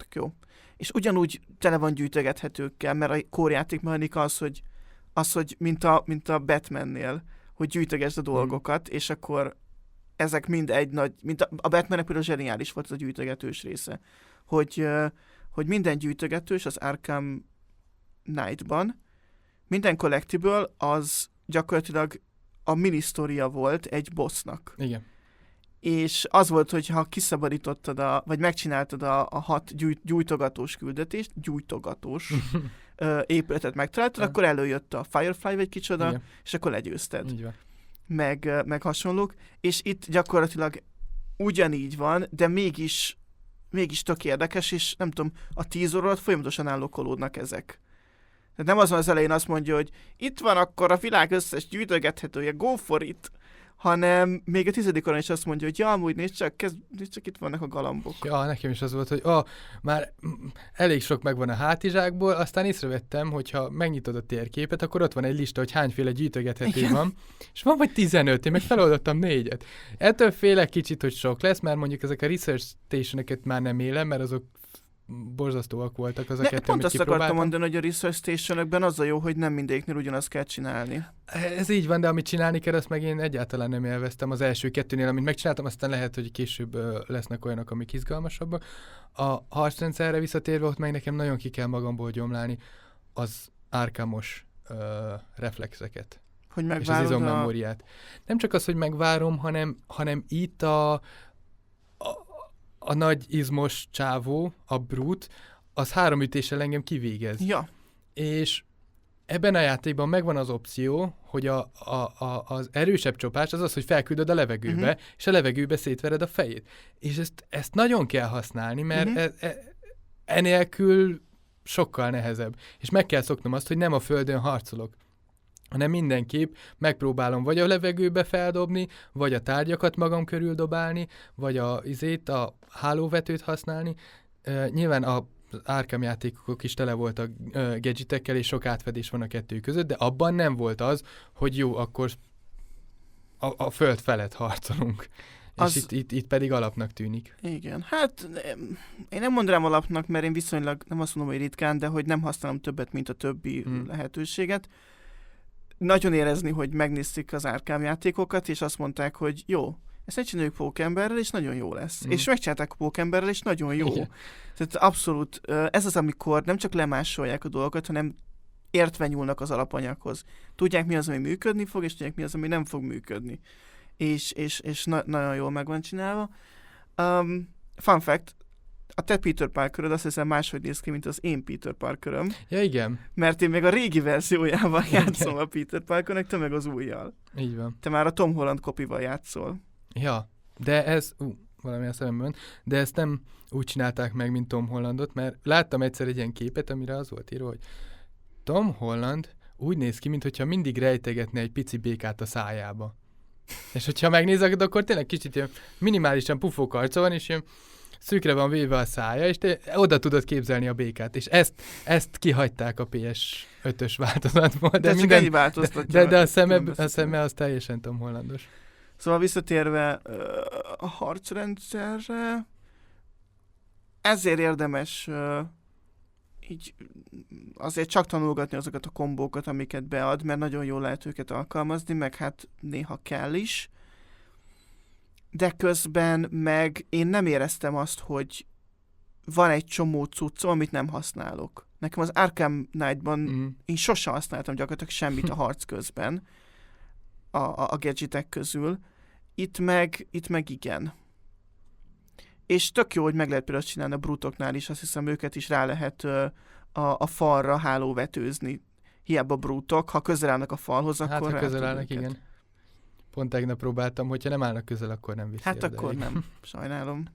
Speaker 1: tök jó. És ugyanúgy tele van gyűjtögethetőkkel, mert a kórjáték mechanika az, hogy, az, hogy mint, a, mint a Batmannél, hogy gyűjtögesd a dolgokat, mm. és akkor ezek mind egy nagy, mint a, a Batmannek például zseniális volt az a gyűjtögetős része, hogy, hogy minden gyűjtögetős az Arkham Knight-ban, minden collectible az gyakorlatilag a minisztória volt egy bossnak.
Speaker 2: Igen.
Speaker 1: És az volt, hogy ha kiszabadítottad, a, vagy megcsináltad a, a hat gyújt, gyújtogatós küldetést, gyújtogatós ö, épületet megtaláltad, akkor előjött a Firefly vagy kicsoda, igen. és akkor legyőzted.
Speaker 2: Így van.
Speaker 1: Meg, meg hasonlók. És itt gyakorlatilag ugyanígy van, de mégis, mégis tök érdekes, és nem tudom, a tíz óra alatt folyamatosan állokolódnak ezek. Tehát nem az van az elején azt mondja, hogy itt van akkor a világ összes gyűjtögethetője, go for it, hanem még a tizedik órán is azt mondja, hogy ja, amúgy nézd csak, kezd, nézd csak itt vannak a galambok.
Speaker 2: Ja, nekem is az volt, hogy oh, már elég sok megvan a hátizsákból, aztán észrevettem, hogyha megnyitod a térképet, akkor ott van egy lista, hogy hányféle gyűjtögethető igen. van, és van vagy tizenöt, én meg feloldottam négyet. Ettől félek kicsit, hogy sok lesz, mert mondjuk ezek a research stationeket már nem élem, mert azok borzasztóak voltak az a
Speaker 1: ne,
Speaker 2: kettő,
Speaker 1: pont
Speaker 2: amit
Speaker 1: azt akartam mondani, hogy a research stationokben az a jó, hogy nem mindegyiknél ugyanazt kell csinálni.
Speaker 2: Ez így van, de amit csinálni kell, azt meg én egyáltalán nem élveztem az első kettőnél, amit megcsináltam, aztán lehet, hogy később uh, lesznek olyanok, amik izgalmasabbak. A harcrendszerre visszatérve, ott meg nekem nagyon ki kell magamból gyomlálni az Arkhamos uh, reflexeket.
Speaker 1: Hogy
Speaker 2: és az izommemóriát.
Speaker 1: A...
Speaker 2: Nem csak az, hogy megvárom, hanem, hanem itt a a nagy izmos csávó, a Brute, az három ütéssel engem kivégez.
Speaker 1: Ja.
Speaker 2: És ebben a játékban megvan az opció, hogy a, a, a, az erősebb csapás az az, hogy felküldöd a levegőbe, uh-huh. és a levegőbe szétvered a fejét. És ezt, ezt nagyon kell használni, mert uh-huh. e, e, enélkül sokkal nehezebb. És meg kell szoknom azt, hogy nem a földön harcolok, hanem mindenképp megpróbálom vagy a levegőbe feldobni, vagy a tárgyakat magam körül dobálni, vagy a izét, a hálóvetőt használni. Uh, nyilván a Arkham játékok is tele voltak uh, gadgetekkel, és sok átfedés van a kettő között, de abban nem volt az, hogy jó, akkor a, a föld felett harcolunk. Az... És itt, itt, itt pedig alapnak tűnik.
Speaker 1: Igen. Hát én nem mondanám alapnak, mert én viszonylag, nem azt mondom, hogy ritkán, de hogy nem használom többet, mint a többi hmm. lehetőséget. Nagyon érezni, hogy megnézték az Arkham játékokat, és azt mondták, hogy jó, ezt ne csináljuk pókemberrel, és nagyon jó lesz. Mm. És megcsinálták a pókemberrel, és nagyon jó. Igen. Tehát abszolút, ez az, amikor nem csak lemásolják a dolgokat, hanem értve nyúlnak az alapanyaghoz. Tudják, mi az, ami működni fog, és tudják, mi az, ami nem fog működni. És, és, és na- nagyon jól meg van csinálva. Um, fun fact, a te Peter Parkeröd azt hiszem máshogy néz ki, mint az én Peter Parkeröm.
Speaker 2: Ja, igen.
Speaker 1: Mert én még a régi verziójával játszom a Peter Parkernek, te meg az újjal.
Speaker 2: Így van.
Speaker 1: Te már a Tom Holland kopival játszol.
Speaker 2: Ja, de ez, ú, valami a szememben, de ezt nem úgy csinálták meg, mint Tom Hollandot, mert láttam egyszer egy ilyen képet, amire az volt írva, hogy Tom Holland úgy néz ki, mintha mindig rejtegetne egy pici békát a szájába. És hogyha megnézed, akkor tényleg kicsit ilyen minimálisan pufók arca van, és ilyen szűkre van véve a szája, és te oda tudod képzelni a békát. És ezt, ezt kihagyták a pé es ötös változatból. De,
Speaker 1: de,
Speaker 2: minden,
Speaker 1: de,
Speaker 2: de, de a, szeme, a szeme az teljesen Tom Hollandos.
Speaker 1: Szóval visszatérve a harcrendszerre, ezért érdemes így azért csak tanulgatni azokat a kombókat, amiket bead, mert nagyon jól lehet őket alkalmazni, meg hát néha kell is. De közben meg én nem éreztem azt, hogy van egy csomó cuccom, amit nem használok. Nekem az Arkham Knight-ban mm. én sosem használtam gyakorlatilag semmit a harc közben a, a, a gadgetek közül. Itt meg, itt meg igen. És tök jó, hogy meg lehet például csinálni a brutoknál is, azt hiszem őket is rá lehet ö, a, a falra hálóvetőzni. Hiába brutok, ha közel állnak a falhoz,
Speaker 2: hát,
Speaker 1: akkor
Speaker 2: ha közel állnak, őket. Igen. Pont tegnap próbáltam, hogyha nem állnak közel, akkor nem viszi.
Speaker 1: Hát akkor nem, sajnálom.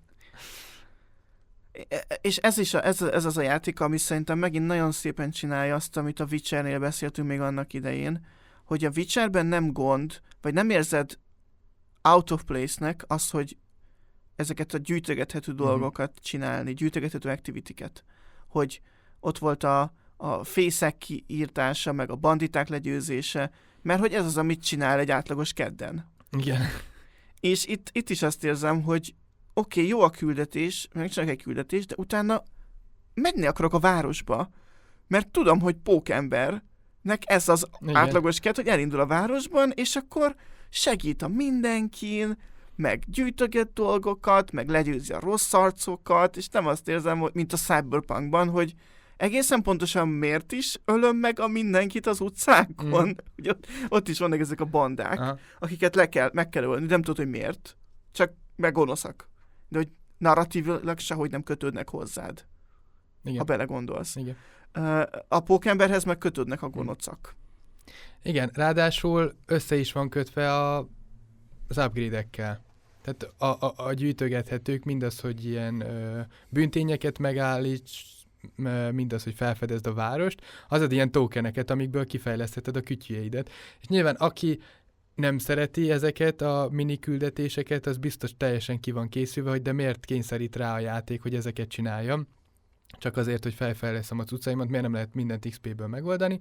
Speaker 1: És ez is a, ez, ez az a játék, ami szerintem megint nagyon szépen csinálja azt, amit a Witchernél beszéltünk még annak idején, hogy a Witcherben nem gond, vagy nem érzed out of place-nek az, hogy ezeket a gyűjtögethető uh-huh. dolgokat csinálni, gyűjtögethető activity-ket. Hogy ott volt a, a fészek kiírtása, meg a banditák legyőzése, mert hogy ez az, amit csinál egy átlagos kedden.
Speaker 2: Igen.
Speaker 1: És itt, itt is azt érzem, hogy oké, okay, jó a küldetés, megcsinálok egy küldetést, de utána menni akarok a városba, mert tudom, hogy pókembernek ez az
Speaker 2: Igen.
Speaker 1: átlagos kert, hogy elindul a városban, és akkor segít a mindenkin, meg gyűjtöget dolgokat, meg legyőzi a rossz arcokat, és nem azt érzem, hogy, mint a Cyberpunkban, hogy egészen pontosan miért is ölöm meg a mindenkit az utcákon. Mm. Ugye ott, ott is vannak ezek a bandák, Aha. akiket le kell, meg kell ölni, nem tudod, hogy miért. Csak meg gonoszak. De hogy narratívilag sehogy nem kötődnek hozzád. Igen. Ha belegondolsz.
Speaker 2: Igen.
Speaker 1: A pókemberhez meg kötődnek a gonoszak.
Speaker 2: Igen, ráadásul össze is van kötve a, az upgrade-ekkel. Tehát a, a, a gyűjtögethetők, mindaz, hogy ilyen ö, büntényeket megállíts, mindaz, hogy felfedezd a várost, azad ilyen tokeneket, amikből kifejlesztheted a kütyüjeidet. És nyilván aki nem szereti ezeket a mini küldetéseket, az biztos teljesen ki van készülve, hogy de miért kényszerít rá a játék, hogy ezeket csináljam. Csak azért, hogy felfejleszem az utcáimat, miért nem lehet mindent iksz pé-ből megoldani.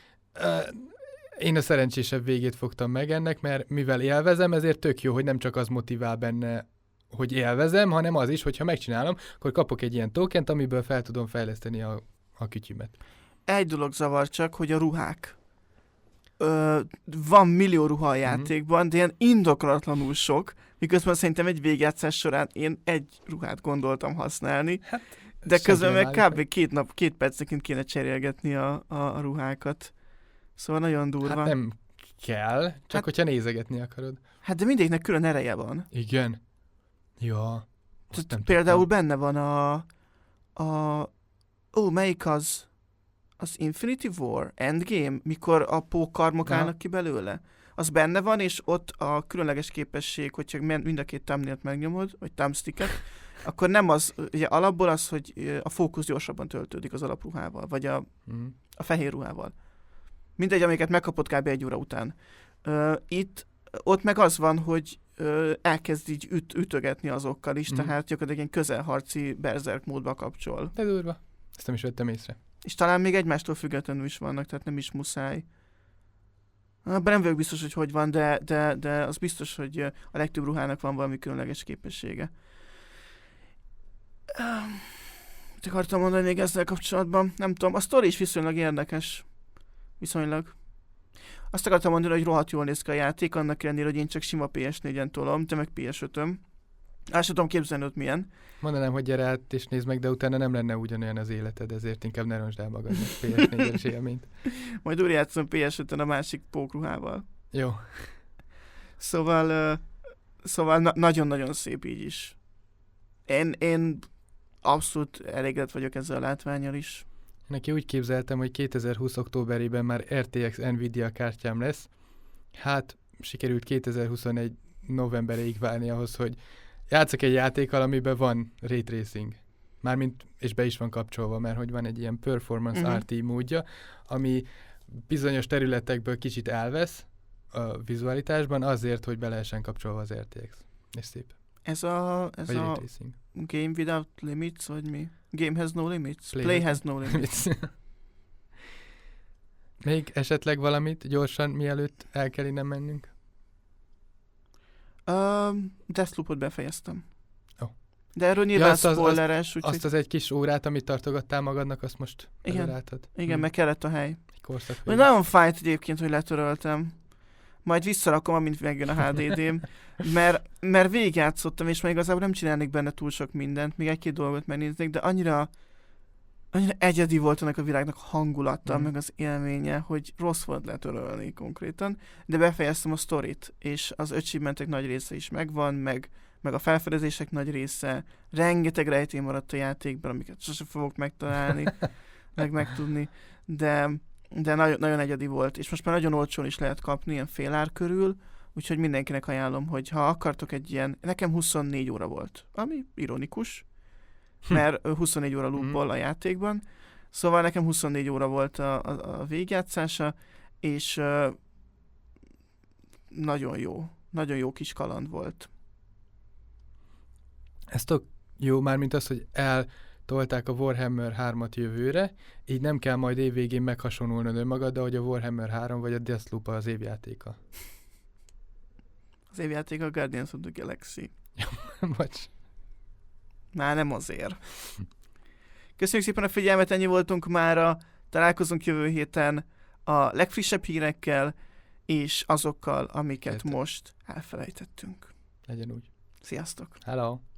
Speaker 2: Én a szerencsésebb végét fogtam meg ennek, mert mivel élvezem, ezért tök jó, hogy nem csak az motivál benne, hogy élvezem, hanem az is, hogyha megcsinálom, akkor kapok egy ilyen tokent, amiből fel tudom fejleszteni a, a kütyümet. Egy
Speaker 1: dolog zavar csak, hogy a ruhák. Ö, van millió ruha a játékban, mm-hmm. de ilyen indokolatlanul sok, miközben szerintem egy végjátszás során én egy ruhát gondoltam használni, hát, de közben meg kb. két nap, két percenként kéne cserélgetni a, a, a ruhákat. Szóval nagyon durva.
Speaker 2: Hát nem kell, csak hát, hogyha nézegetni akarod.
Speaker 1: Hát de mindegyiknek külön ereje van.
Speaker 2: Igen. Ja.
Speaker 1: Például tudtam. Benne van a... a ó, melyik az? Az Infinity War? Endgame? Mikor a pókkarmok állnak ki belőle? Az benne van, és ott a különleges képesség, hogyha mind a két thumbnailt megnyomod, vagy thumbsticket, akkor nem az, ugye alapból az, hogy a fókusz gyorsabban töltődik az alapruhával, vagy a, mm. a fehér ruhával. Mindegy, amiket megkapott kb. Egy óra után. Uh, itt, ott meg az van, hogy uh, elkezd így üt, ütögetni azokkal is, mm. tehát gyakorlatilag ilyen közelharci berserk módba kapcsol.
Speaker 2: De durva. Ezt nem is vettem észre.
Speaker 1: És talán még egymástól függetlenül is vannak, tehát nem is muszáj. Abban nem vagyok biztos, hogy hogy van, de, de, de az biztos, hogy a legtöbb ruhának van valami különleges képessége. Mit akartam mondani még ezzel kapcsolatban? Nem tudom, a sztori is viszonylag érdekes. Viszonylag. Azt akartam mondani, hogy rohadt jól néz ki a játék, annak ellenére, hogy én csak sima pé es négyen tolom, te meg pé es ötöm. Azt tudom képzelni, hogy milyen.
Speaker 2: Mondanám, hogy gyere át és nézd meg, de utána nem lenne ugyanolyan az életed, ezért inkább ne roncsd el magadnak pé es négyes élményt.
Speaker 1: Majd újra játszom pé es ötön a másik pókruhával.
Speaker 2: Jó.
Speaker 1: Szóval, uh, szóval na- nagyon-nagyon szép így is. Én, én abszolút elégedett vagyok ezzel a látvánnyal is.
Speaker 2: Neki úgy képzeltem, hogy kétezer-húsz októberében már er té iksz Nvidia kártyám lesz. Hát sikerült kétezer-huszonegy novemberéig várni ahhoz, hogy játszok egy játékkal, amiben van Ray Tracing. Mármint, és be is van kapcsolva, mert hogy van egy ilyen Performance uh-huh. er té módja, ami bizonyos területekből kicsit elvesz a vizualitásban azért, hogy be lehessen kapcsolva az er té iksz. És szép.
Speaker 1: Ez a, ez a Game Without Limits, vagy mi? Game has no limits? Play, Play has no limits.
Speaker 2: Még esetleg valamit gyorsan, mielőtt el kell innen mennünk?
Speaker 1: Um, Deathloopot befejeztem.
Speaker 2: Oh.
Speaker 1: De erről nyilván ja, spoileres.
Speaker 2: Azt, azt, azt az egy kis órát, amit tartogattál magadnak, azt most
Speaker 1: előráltad. Igen, hmm. meg kellett a hely.
Speaker 2: Egy
Speaker 1: nagyon fájt egyébként, hogy letöröltem. Majd visszarakom, amint megjön a há dé dém, mert, mert végigjátszottam, és még igazából nem csinálnék benne túl sok mindent, még egy-két dolgot megnéznék, de annyira, annyira egyedi volt annak a világnak hangulata, mm. meg az élménye, hogy rossz volt letörölni konkrétan, de befejeztem a sztorit, és az achievementek nagy része is megvan, meg, meg a felfedezések nagy része, rengeteg rejtély maradt a játékban, amiket sose fogok megtalálni, meg megtudni, de... de nagyon, nagyon egyedi volt, és most már nagyon olcsón is lehet kapni, ilyen fél ár körül, úgyhogy mindenkinek ajánlom, hogy ha akartok egy ilyen, nekem huszonnégy óra volt, ami ironikus, mert huszonnégy óra loopol a játékban, szóval nekem huszonnégy óra volt a, a, a végigjátszása, és uh, nagyon jó, nagyon jó kis kaland volt.
Speaker 2: Ez tök jó, mármint az, hogy el tolták a Warhammer hármat jövőre, így nem kell majd évvégén meghasonulnod önmagad, de hogy a Warhammer három vagy a Deathloop az évjátéka.
Speaker 1: Az évjátéka a Guardians of the Galaxy.
Speaker 2: Bocs.
Speaker 1: Már nem azért. Köszönjük szépen a figyelmet, ennyi voltunk mára. Találkozunk jövő héten a legfrissebb hírekkel, és azokkal, amiket
Speaker 2: Értem.
Speaker 1: most elfelejtettünk.
Speaker 2: Legyen úgy.
Speaker 1: Sziasztok!
Speaker 2: Hello!